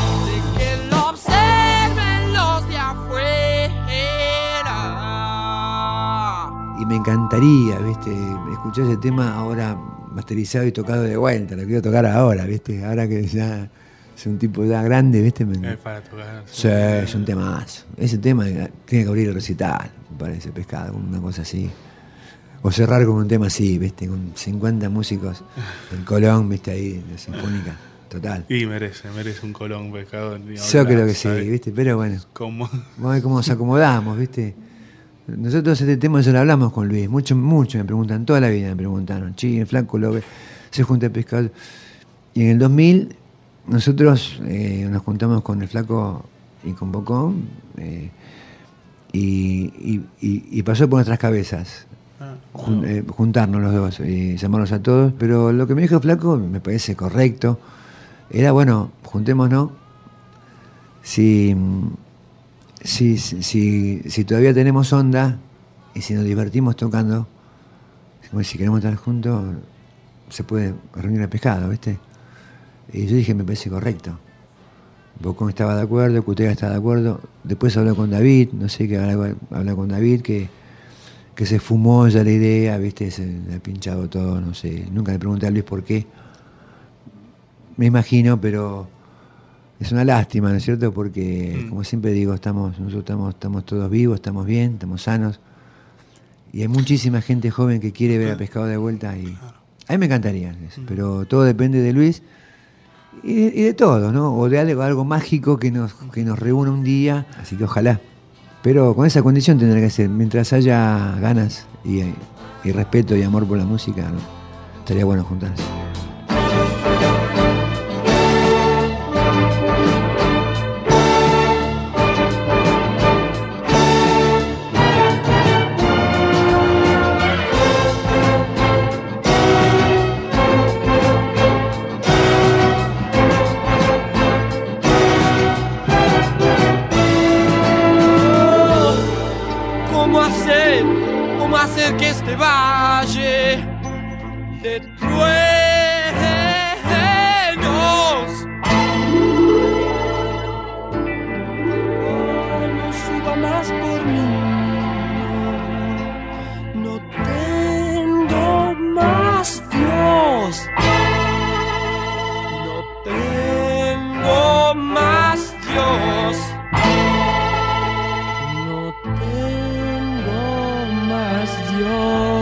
Me encantaría, ¿viste? Escuchar ese tema ahora masterizado y tocado de vuelta, lo quiero tocar ahora, ¿viste? Ahora que ya es un tipo ya grande, ¿viste? Me... Es para tocar. Sí, es un temazo. Ese tema tiene que abrir el recital, me parece, Pescado, con una cosa así. O cerrar con un tema así, ¿viste? Con cincuenta músicos en Colón, ¿viste? Ahí, de sinfónica, total. Y merece, merece un Colón, Pescado. Yo creo que sí, ¿viste? Pero bueno, ¿cómo? Vamos a ver cómo nos acomodamos, ¿viste? Nosotros este tema ya lo hablamos con Luis, mucho, mucho me preguntan, toda la vida me preguntaron, chi, el flaco lo ve, se junta a Pescado. Y en el dos mil nosotros eh, nos juntamos con el flaco y con Bocón eh, y, y, y, y pasó por nuestras cabezas ah, jun, eh, juntarnos los dos y llamarlos a todos, pero lo que me dijo el flaco me parece correcto, era bueno, juntémonos, si... Si, si, si todavía tenemos onda y si nos divertimos tocando, si queremos estar juntos, se puede reunir a Pescado, ¿viste? Y yo dije, me parece correcto. Bocón estaba de acuerdo, Cutega estaba de acuerdo. Después habló con David, no sé qué habló con David, que, que se fumó ya la idea, ¿viste? Se le ha pinchado todo, no sé. Nunca le pregunté a Luis por qué. Me imagino, pero... Es una lástima, ¿no es cierto? Porque, mm. como siempre digo, estamos, nosotros estamos, estamos todos vivos, estamos bien, estamos sanos. Y hay muchísima gente joven que quiere ver a Pescado de vuelta. Y a mí me encantaría eso, mm. pero todo depende de Luis y de, y de todo, ¿no? O de algo, algo mágico que nos, que nos reúna un día. Así que ojalá. Pero con esa condición tendrá que ser, mientras haya ganas y, y respeto y amor por la música, ¿no? Estaría bueno juntarse. Hacer que este valle de truenos no suba más por mí. No tengo más Dios. No tengo más Dios. No tengo más Dios.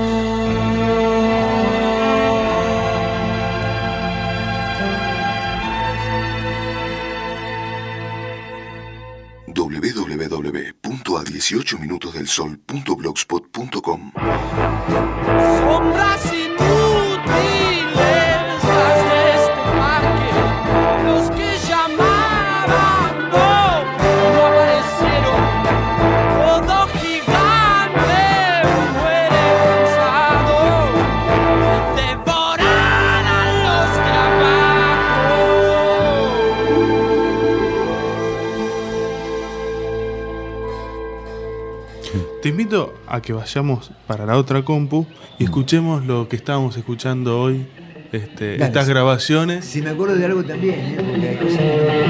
doble u doble u doble u punto a dieciocho minutos del sol punto blogspot punto com. Sombras inútiles las de este parque, los que llamaban no, no aparecieron. Todo gigante muere cansado de devorar a los de Te invito a que vayamos para la otra compu y escuchemos lo que estábamos escuchando hoy, este, Dale, estas si, grabaciones. Si me acuerdo de algo también, ¿eh? Porque hay cosas...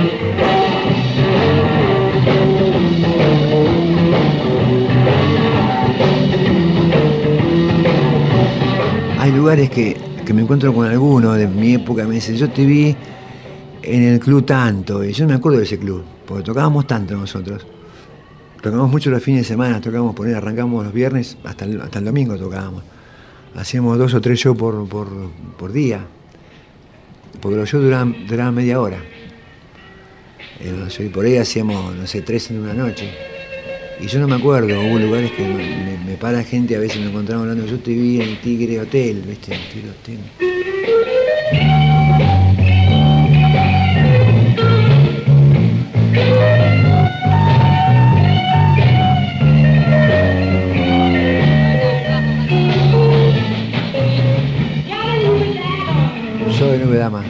Hay lugares que, que me encuentro con alguno de mi época, me dicen, yo te vi en el club tanto, y yo no me acuerdo de ese club, porque tocábamos tanto nosotros. Tocábamos mucho los fines de semana, tocábamos por ahí, arrancamos los viernes, hasta el, hasta el domingo tocábamos. Hacíamos dos o tres shows por, por, por día, porque los shows duraban, duraban media hora. Y por ahí hacíamos, no sé, tres en una noche. Y yo no me acuerdo, hubo lugares que me, me, me para gente, a veces me encontraba hablando, yo te vi en el Tigre Hotel, ¿viste? El Tigre Hotel. Yo de Nube Dama.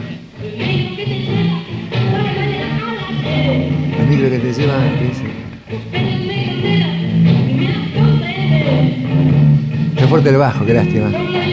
El micro que te lleva, ¿qué dice? Está fuerte el bajo, qué lástima.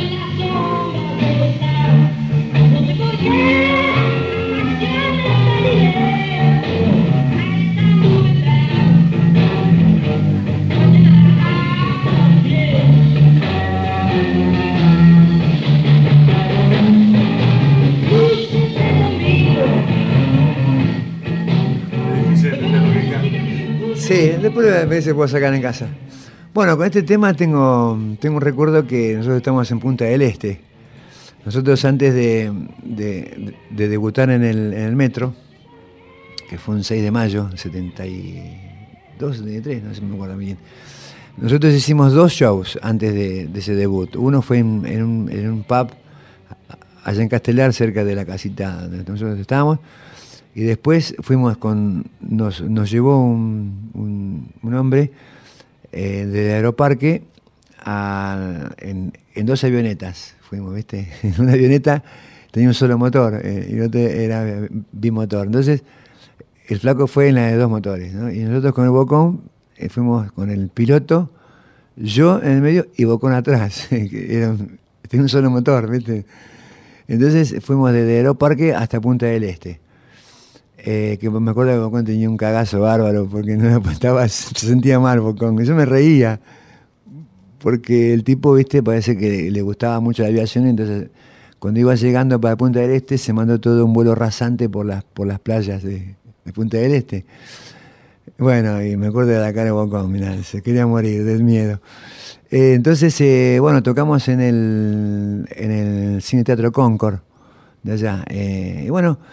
Sí, después a veces puedo sacar en casa. Bueno, con este tema tengo, tengo un recuerdo que nosotros estamos en Punta del Este. Nosotros antes de, de, de debutar en el, en el Metro, que fue un seis de mayo, setenta y dos, setenta y tres, no sé si me acuerdo bien. Nosotros hicimos dos shows antes de, de ese debut. Uno fue en, en, un, en un pub allá en Castelar, cerca de la casita donde nosotros estábamos. Y después fuimos con, nos, nos llevó un, un, un hombre eh, del Aeroparque a, en, en dos avionetas. Fuimos, ¿viste? En una avioneta tenía un solo motor eh, y otra era bimotor. Entonces, el flaco fue en la de dos motores, ¿no? Y nosotros con el Bocón eh, fuimos con el piloto, yo en el medio y Bocón atrás. Que era un, tenía un solo motor, ¿viste? Entonces fuimos desde Aeroparque hasta Punta del Este. Eh, que me acuerdo que Bocón tenía un cagazo bárbaro porque no estaba, se sentía mal Bocón. Yo me reía porque el tipo, viste, parece que le gustaba mucho la aviación, entonces cuando iba llegando para Punta del Este se mandó todo un vuelo rasante por las, por las playas de, de Punta del Este. Bueno, y me acuerdo de la cara de Bocón, mirá, se quería morir del miedo. Eh, entonces, eh, bueno, tocamos en el, en el Cine Teatro Concord de allá. Eh, y bueno,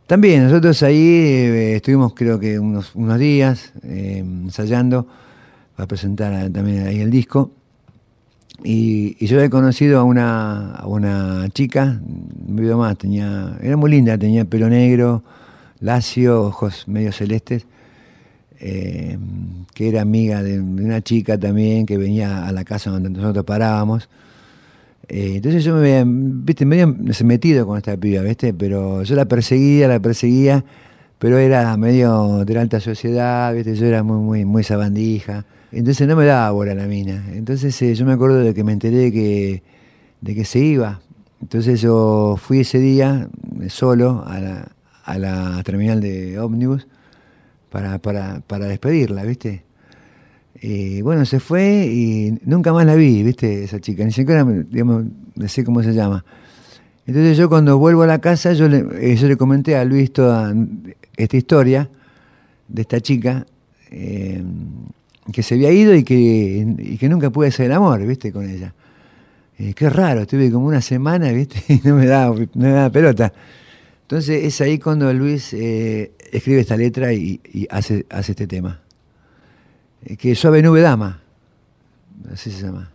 También nosotros ahí eh, estuvimos creo que unos, unos días eh, ensayando para presentar a, también ahí el disco. Y, y yo he conocido a una, a una chica, me olvido más, tenía, era muy linda, tenía pelo negro, lacio, ojos medio celestes, eh, que era amiga de, de una chica también que venía a la casa donde nosotros parábamos. Eh, entonces yo me había, viste, medio metido con esta piba, ¿viste? Pero yo la perseguía, la perseguía, pero era medio de la alta sociedad, ¿viste? Yo era muy, muy, muy sabandija. Entonces no me daba bola la mina. Entonces eh, yo me acuerdo de que me enteré de que, de que se iba. Entonces yo fui ese día eh, solo a la, a la terminal de ómnibus para, para, para despedirla, ¿viste? Y bueno, se fue y nunca más la vi, ¿viste? Esa chica, ni siquiera, digamos, no sé cómo se llama. Entonces yo cuando vuelvo a la casa, yo le, eh, yo le comenté a Luis toda esta historia de esta chica, eh, que se había ido y que, y que nunca pude hacer el amor, ¿viste? Con ella. Eh, qué raro, estuve como una semana, ¿viste? Y no me daba, no me daba pelota. Entonces es ahí cuando Luis eh, escribe esta letra y, y hace, hace este tema. Que Suave Nube Dama, así se llama.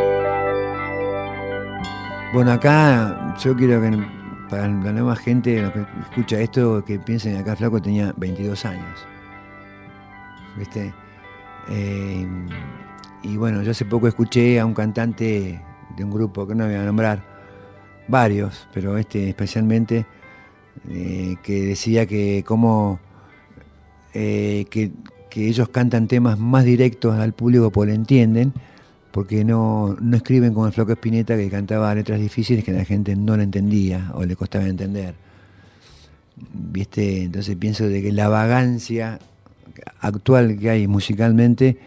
Bueno, acá yo quiero que para la nueva gente que escucha esto, que piensen que acá Flaco tenía veintidós años, ¿viste? Eh, y bueno, yo hace poco escuché a un cantante de un grupo que no voy a nombrar, varios, pero este especialmente, eh, que decía que como eh, que que ellos cantan temas más directos al público porque lo entienden, porque no, no escriben como el Flaco Spinetta, que cantaba letras difíciles que la gente no la entendía o le costaba entender. ¿Viste? Entonces pienso de que la vagancia actual que hay musicalmente,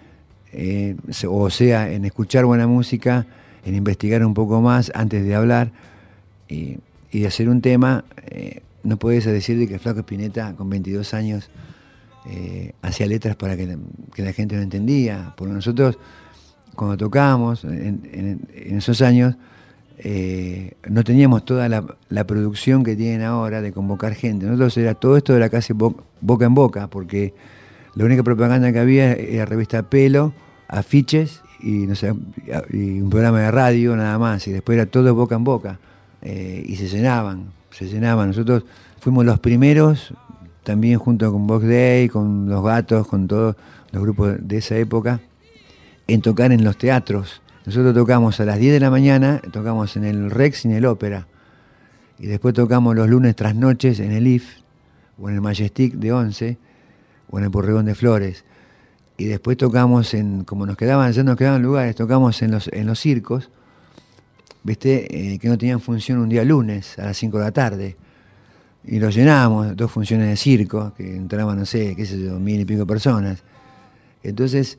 eh, o sea, en escuchar buena música, en investigar un poco más antes de hablar y, y de hacer un tema, eh, no puedes decir de que el Flaco Spinetta con veintidós años Eh, hacía letras para que la, que la gente no entendía, porque nosotros cuando tocábamos en, en, en esos años eh, no teníamos toda la, la producción que tienen ahora de convocar gente. Nosotros era todo esto era casi bo, boca en boca, porque la única propaganda que había era revista Pelo, afiches y no sé, y un programa de radio nada más, y después era todo boca en boca, eh, y se llenaban, se llenaban. Nosotros fuimos los primeros, también junto con Box Day, con Los Gatos, con todos los grupos de esa época, en tocar en los teatros. Nosotros tocamos a las diez de la mañana, tocamos en el Rex y en el Ópera. Y después tocamos los lunes tras noches en el I F, o en el Majestic de once, o en el Porregón de Flores. Y después tocamos en, como nos quedaban, ya nos quedaban lugares, tocamos en los, en los circos, ¿viste? Eh, que no tenían función un día lunes a las cinco de la tarde. Y lo llenamos, dos funciones de circo, que entraban, no sé, qué sé yo, mil y pico personas. Entonces,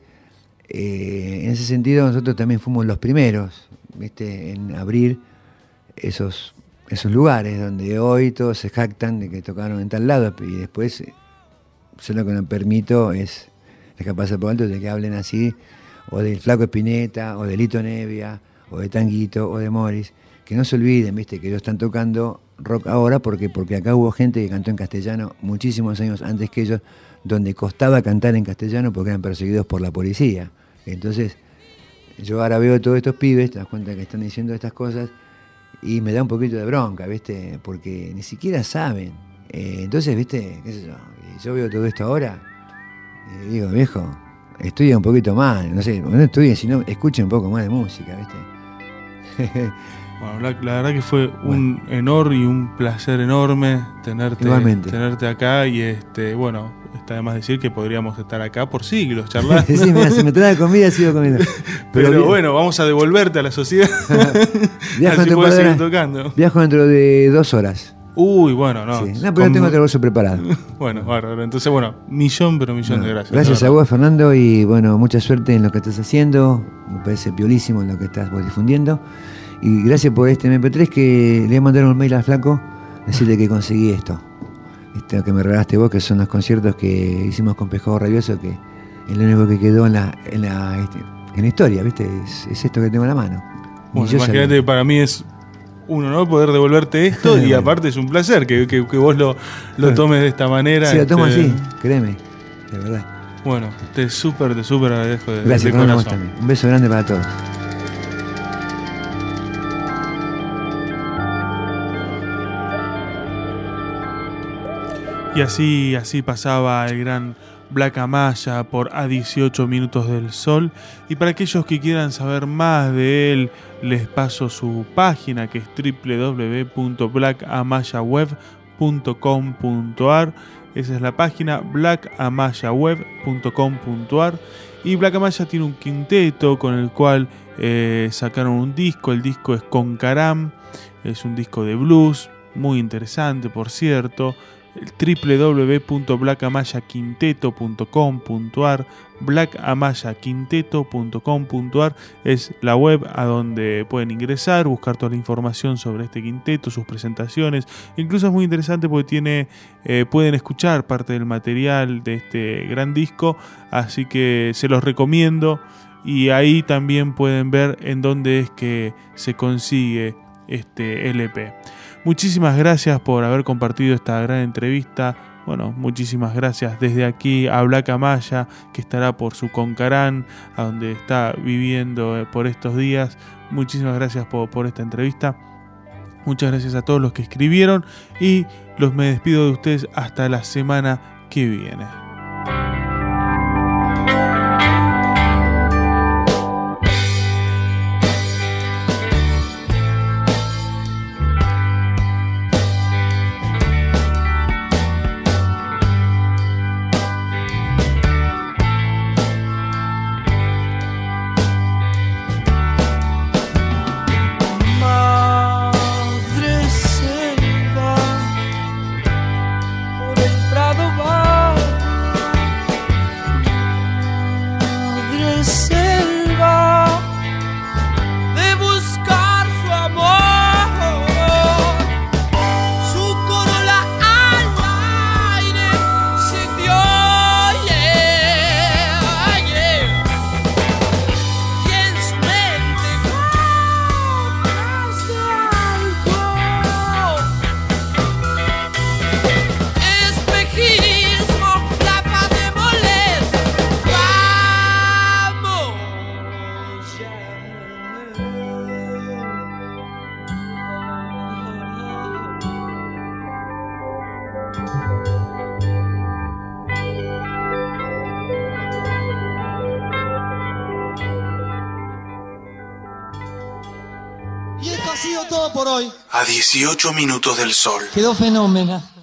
eh, en ese sentido, nosotros también fuimos los primeros, ¿viste?, en abrir esos, esos lugares donde hoy todos se jactan de que tocaron en tal lado, y después, yo lo que no permito es dejar pasar por alto de que hablen así, o del Flaco Spinetta, o de Lito Nevia, o de Tanguito, o de Morris, que no se olviden, ¿viste?, que ellos están tocando rock ahora porque porque acá hubo gente que cantó en castellano muchísimos años antes que ellos, donde costaba cantar en castellano porque eran perseguidos por la policía. Entonces yo ahora veo todos estos pibes, te das cuenta que están diciendo estas cosas y me da un poquito de bronca, ¿viste?, porque ni siquiera saben. Eh, entonces, ¿viste?, qué sé yo, y yo veo todo esto ahora y digo, viejo, estudia un poquito más, no sé, no estudien, sino escuchen un poco más de música, ¿viste? Bueno, la, la verdad que fue un bueno. honor y un placer enorme tenerte, tenerte acá, y este, bueno, está de más decir que podríamos estar acá por siglos charlando. Sí, mira, si me trae comida sigo comiendo. Pero, Pero bueno, vamos a devolverte a la sociedad. Viajo, Así puedes seguir tocando. Viajo dentro de dos horas. Uy, bueno, no. Sí. No, pero con... tengo otro bolso preparado. Bueno, bárbaro. Entonces, bueno, millón, pero millón no, de gracias. Gracias a vos, Fernando, y bueno, mucha suerte en lo que estás haciendo. Me parece piolísimo en lo que estás vos difundiendo. Y gracias por este eme pe tres, que le voy a mandar un mail al Flaco, decirle que conseguí esto. Esto que me regalaste vos, que son los conciertos que hicimos con Pescado Rabioso, que es lo único que quedó en la, en la, este, en la historia, ¿viste? Es, es esto que tengo en la mano. Bueno, imagínate que para mí es un honor poder devolverte esto y aparte es un placer que, que, que vos lo, lo tomes de esta manera. Sí, lo tomo este... así, créeme, de verdad. Bueno, te súper, te súper agradezco de, Gracias, de corazón. corazón. Un beso grande para todos. Y así, así pasaba el gran Black Amaya por A dieciocho Minutos del Sol. Y para aquellos que quieran saber más de él, les paso su página, que es doble u doble u doble u punto black amaya web punto com punto a r. Esa es la página, black amaya web punto com punto a r. Y Black Amaya tiene un quinteto con el cual eh, sacaron un disco. El disco es Concaram, es un disco de blues, muy interesante, por cierto. doble u doble u doble u punto black amaya quinteto punto com punto a r, black amaya quinteto punto com punto a r es la web a donde pueden ingresar, buscar toda la información sobre este quinteto, sus presentaciones. Incluso es muy interesante porque tiene, eh, pueden escuchar parte del material de este gran disco, así que se los recomiendo. Y ahí también pueden ver en dónde es que se consigue este L P. Muchísimas gracias por haber compartido esta gran entrevista. Bueno, muchísimas gracias desde aquí a Black Amaya, que estará por su Concarán, a donde está viviendo por estos días. Muchísimas gracias por, por esta entrevista. Muchas gracias a todos los que escribieron y los me despido de ustedes hasta la semana que viene. A dieciocho Minutos del Sol. Quedó fenómeno.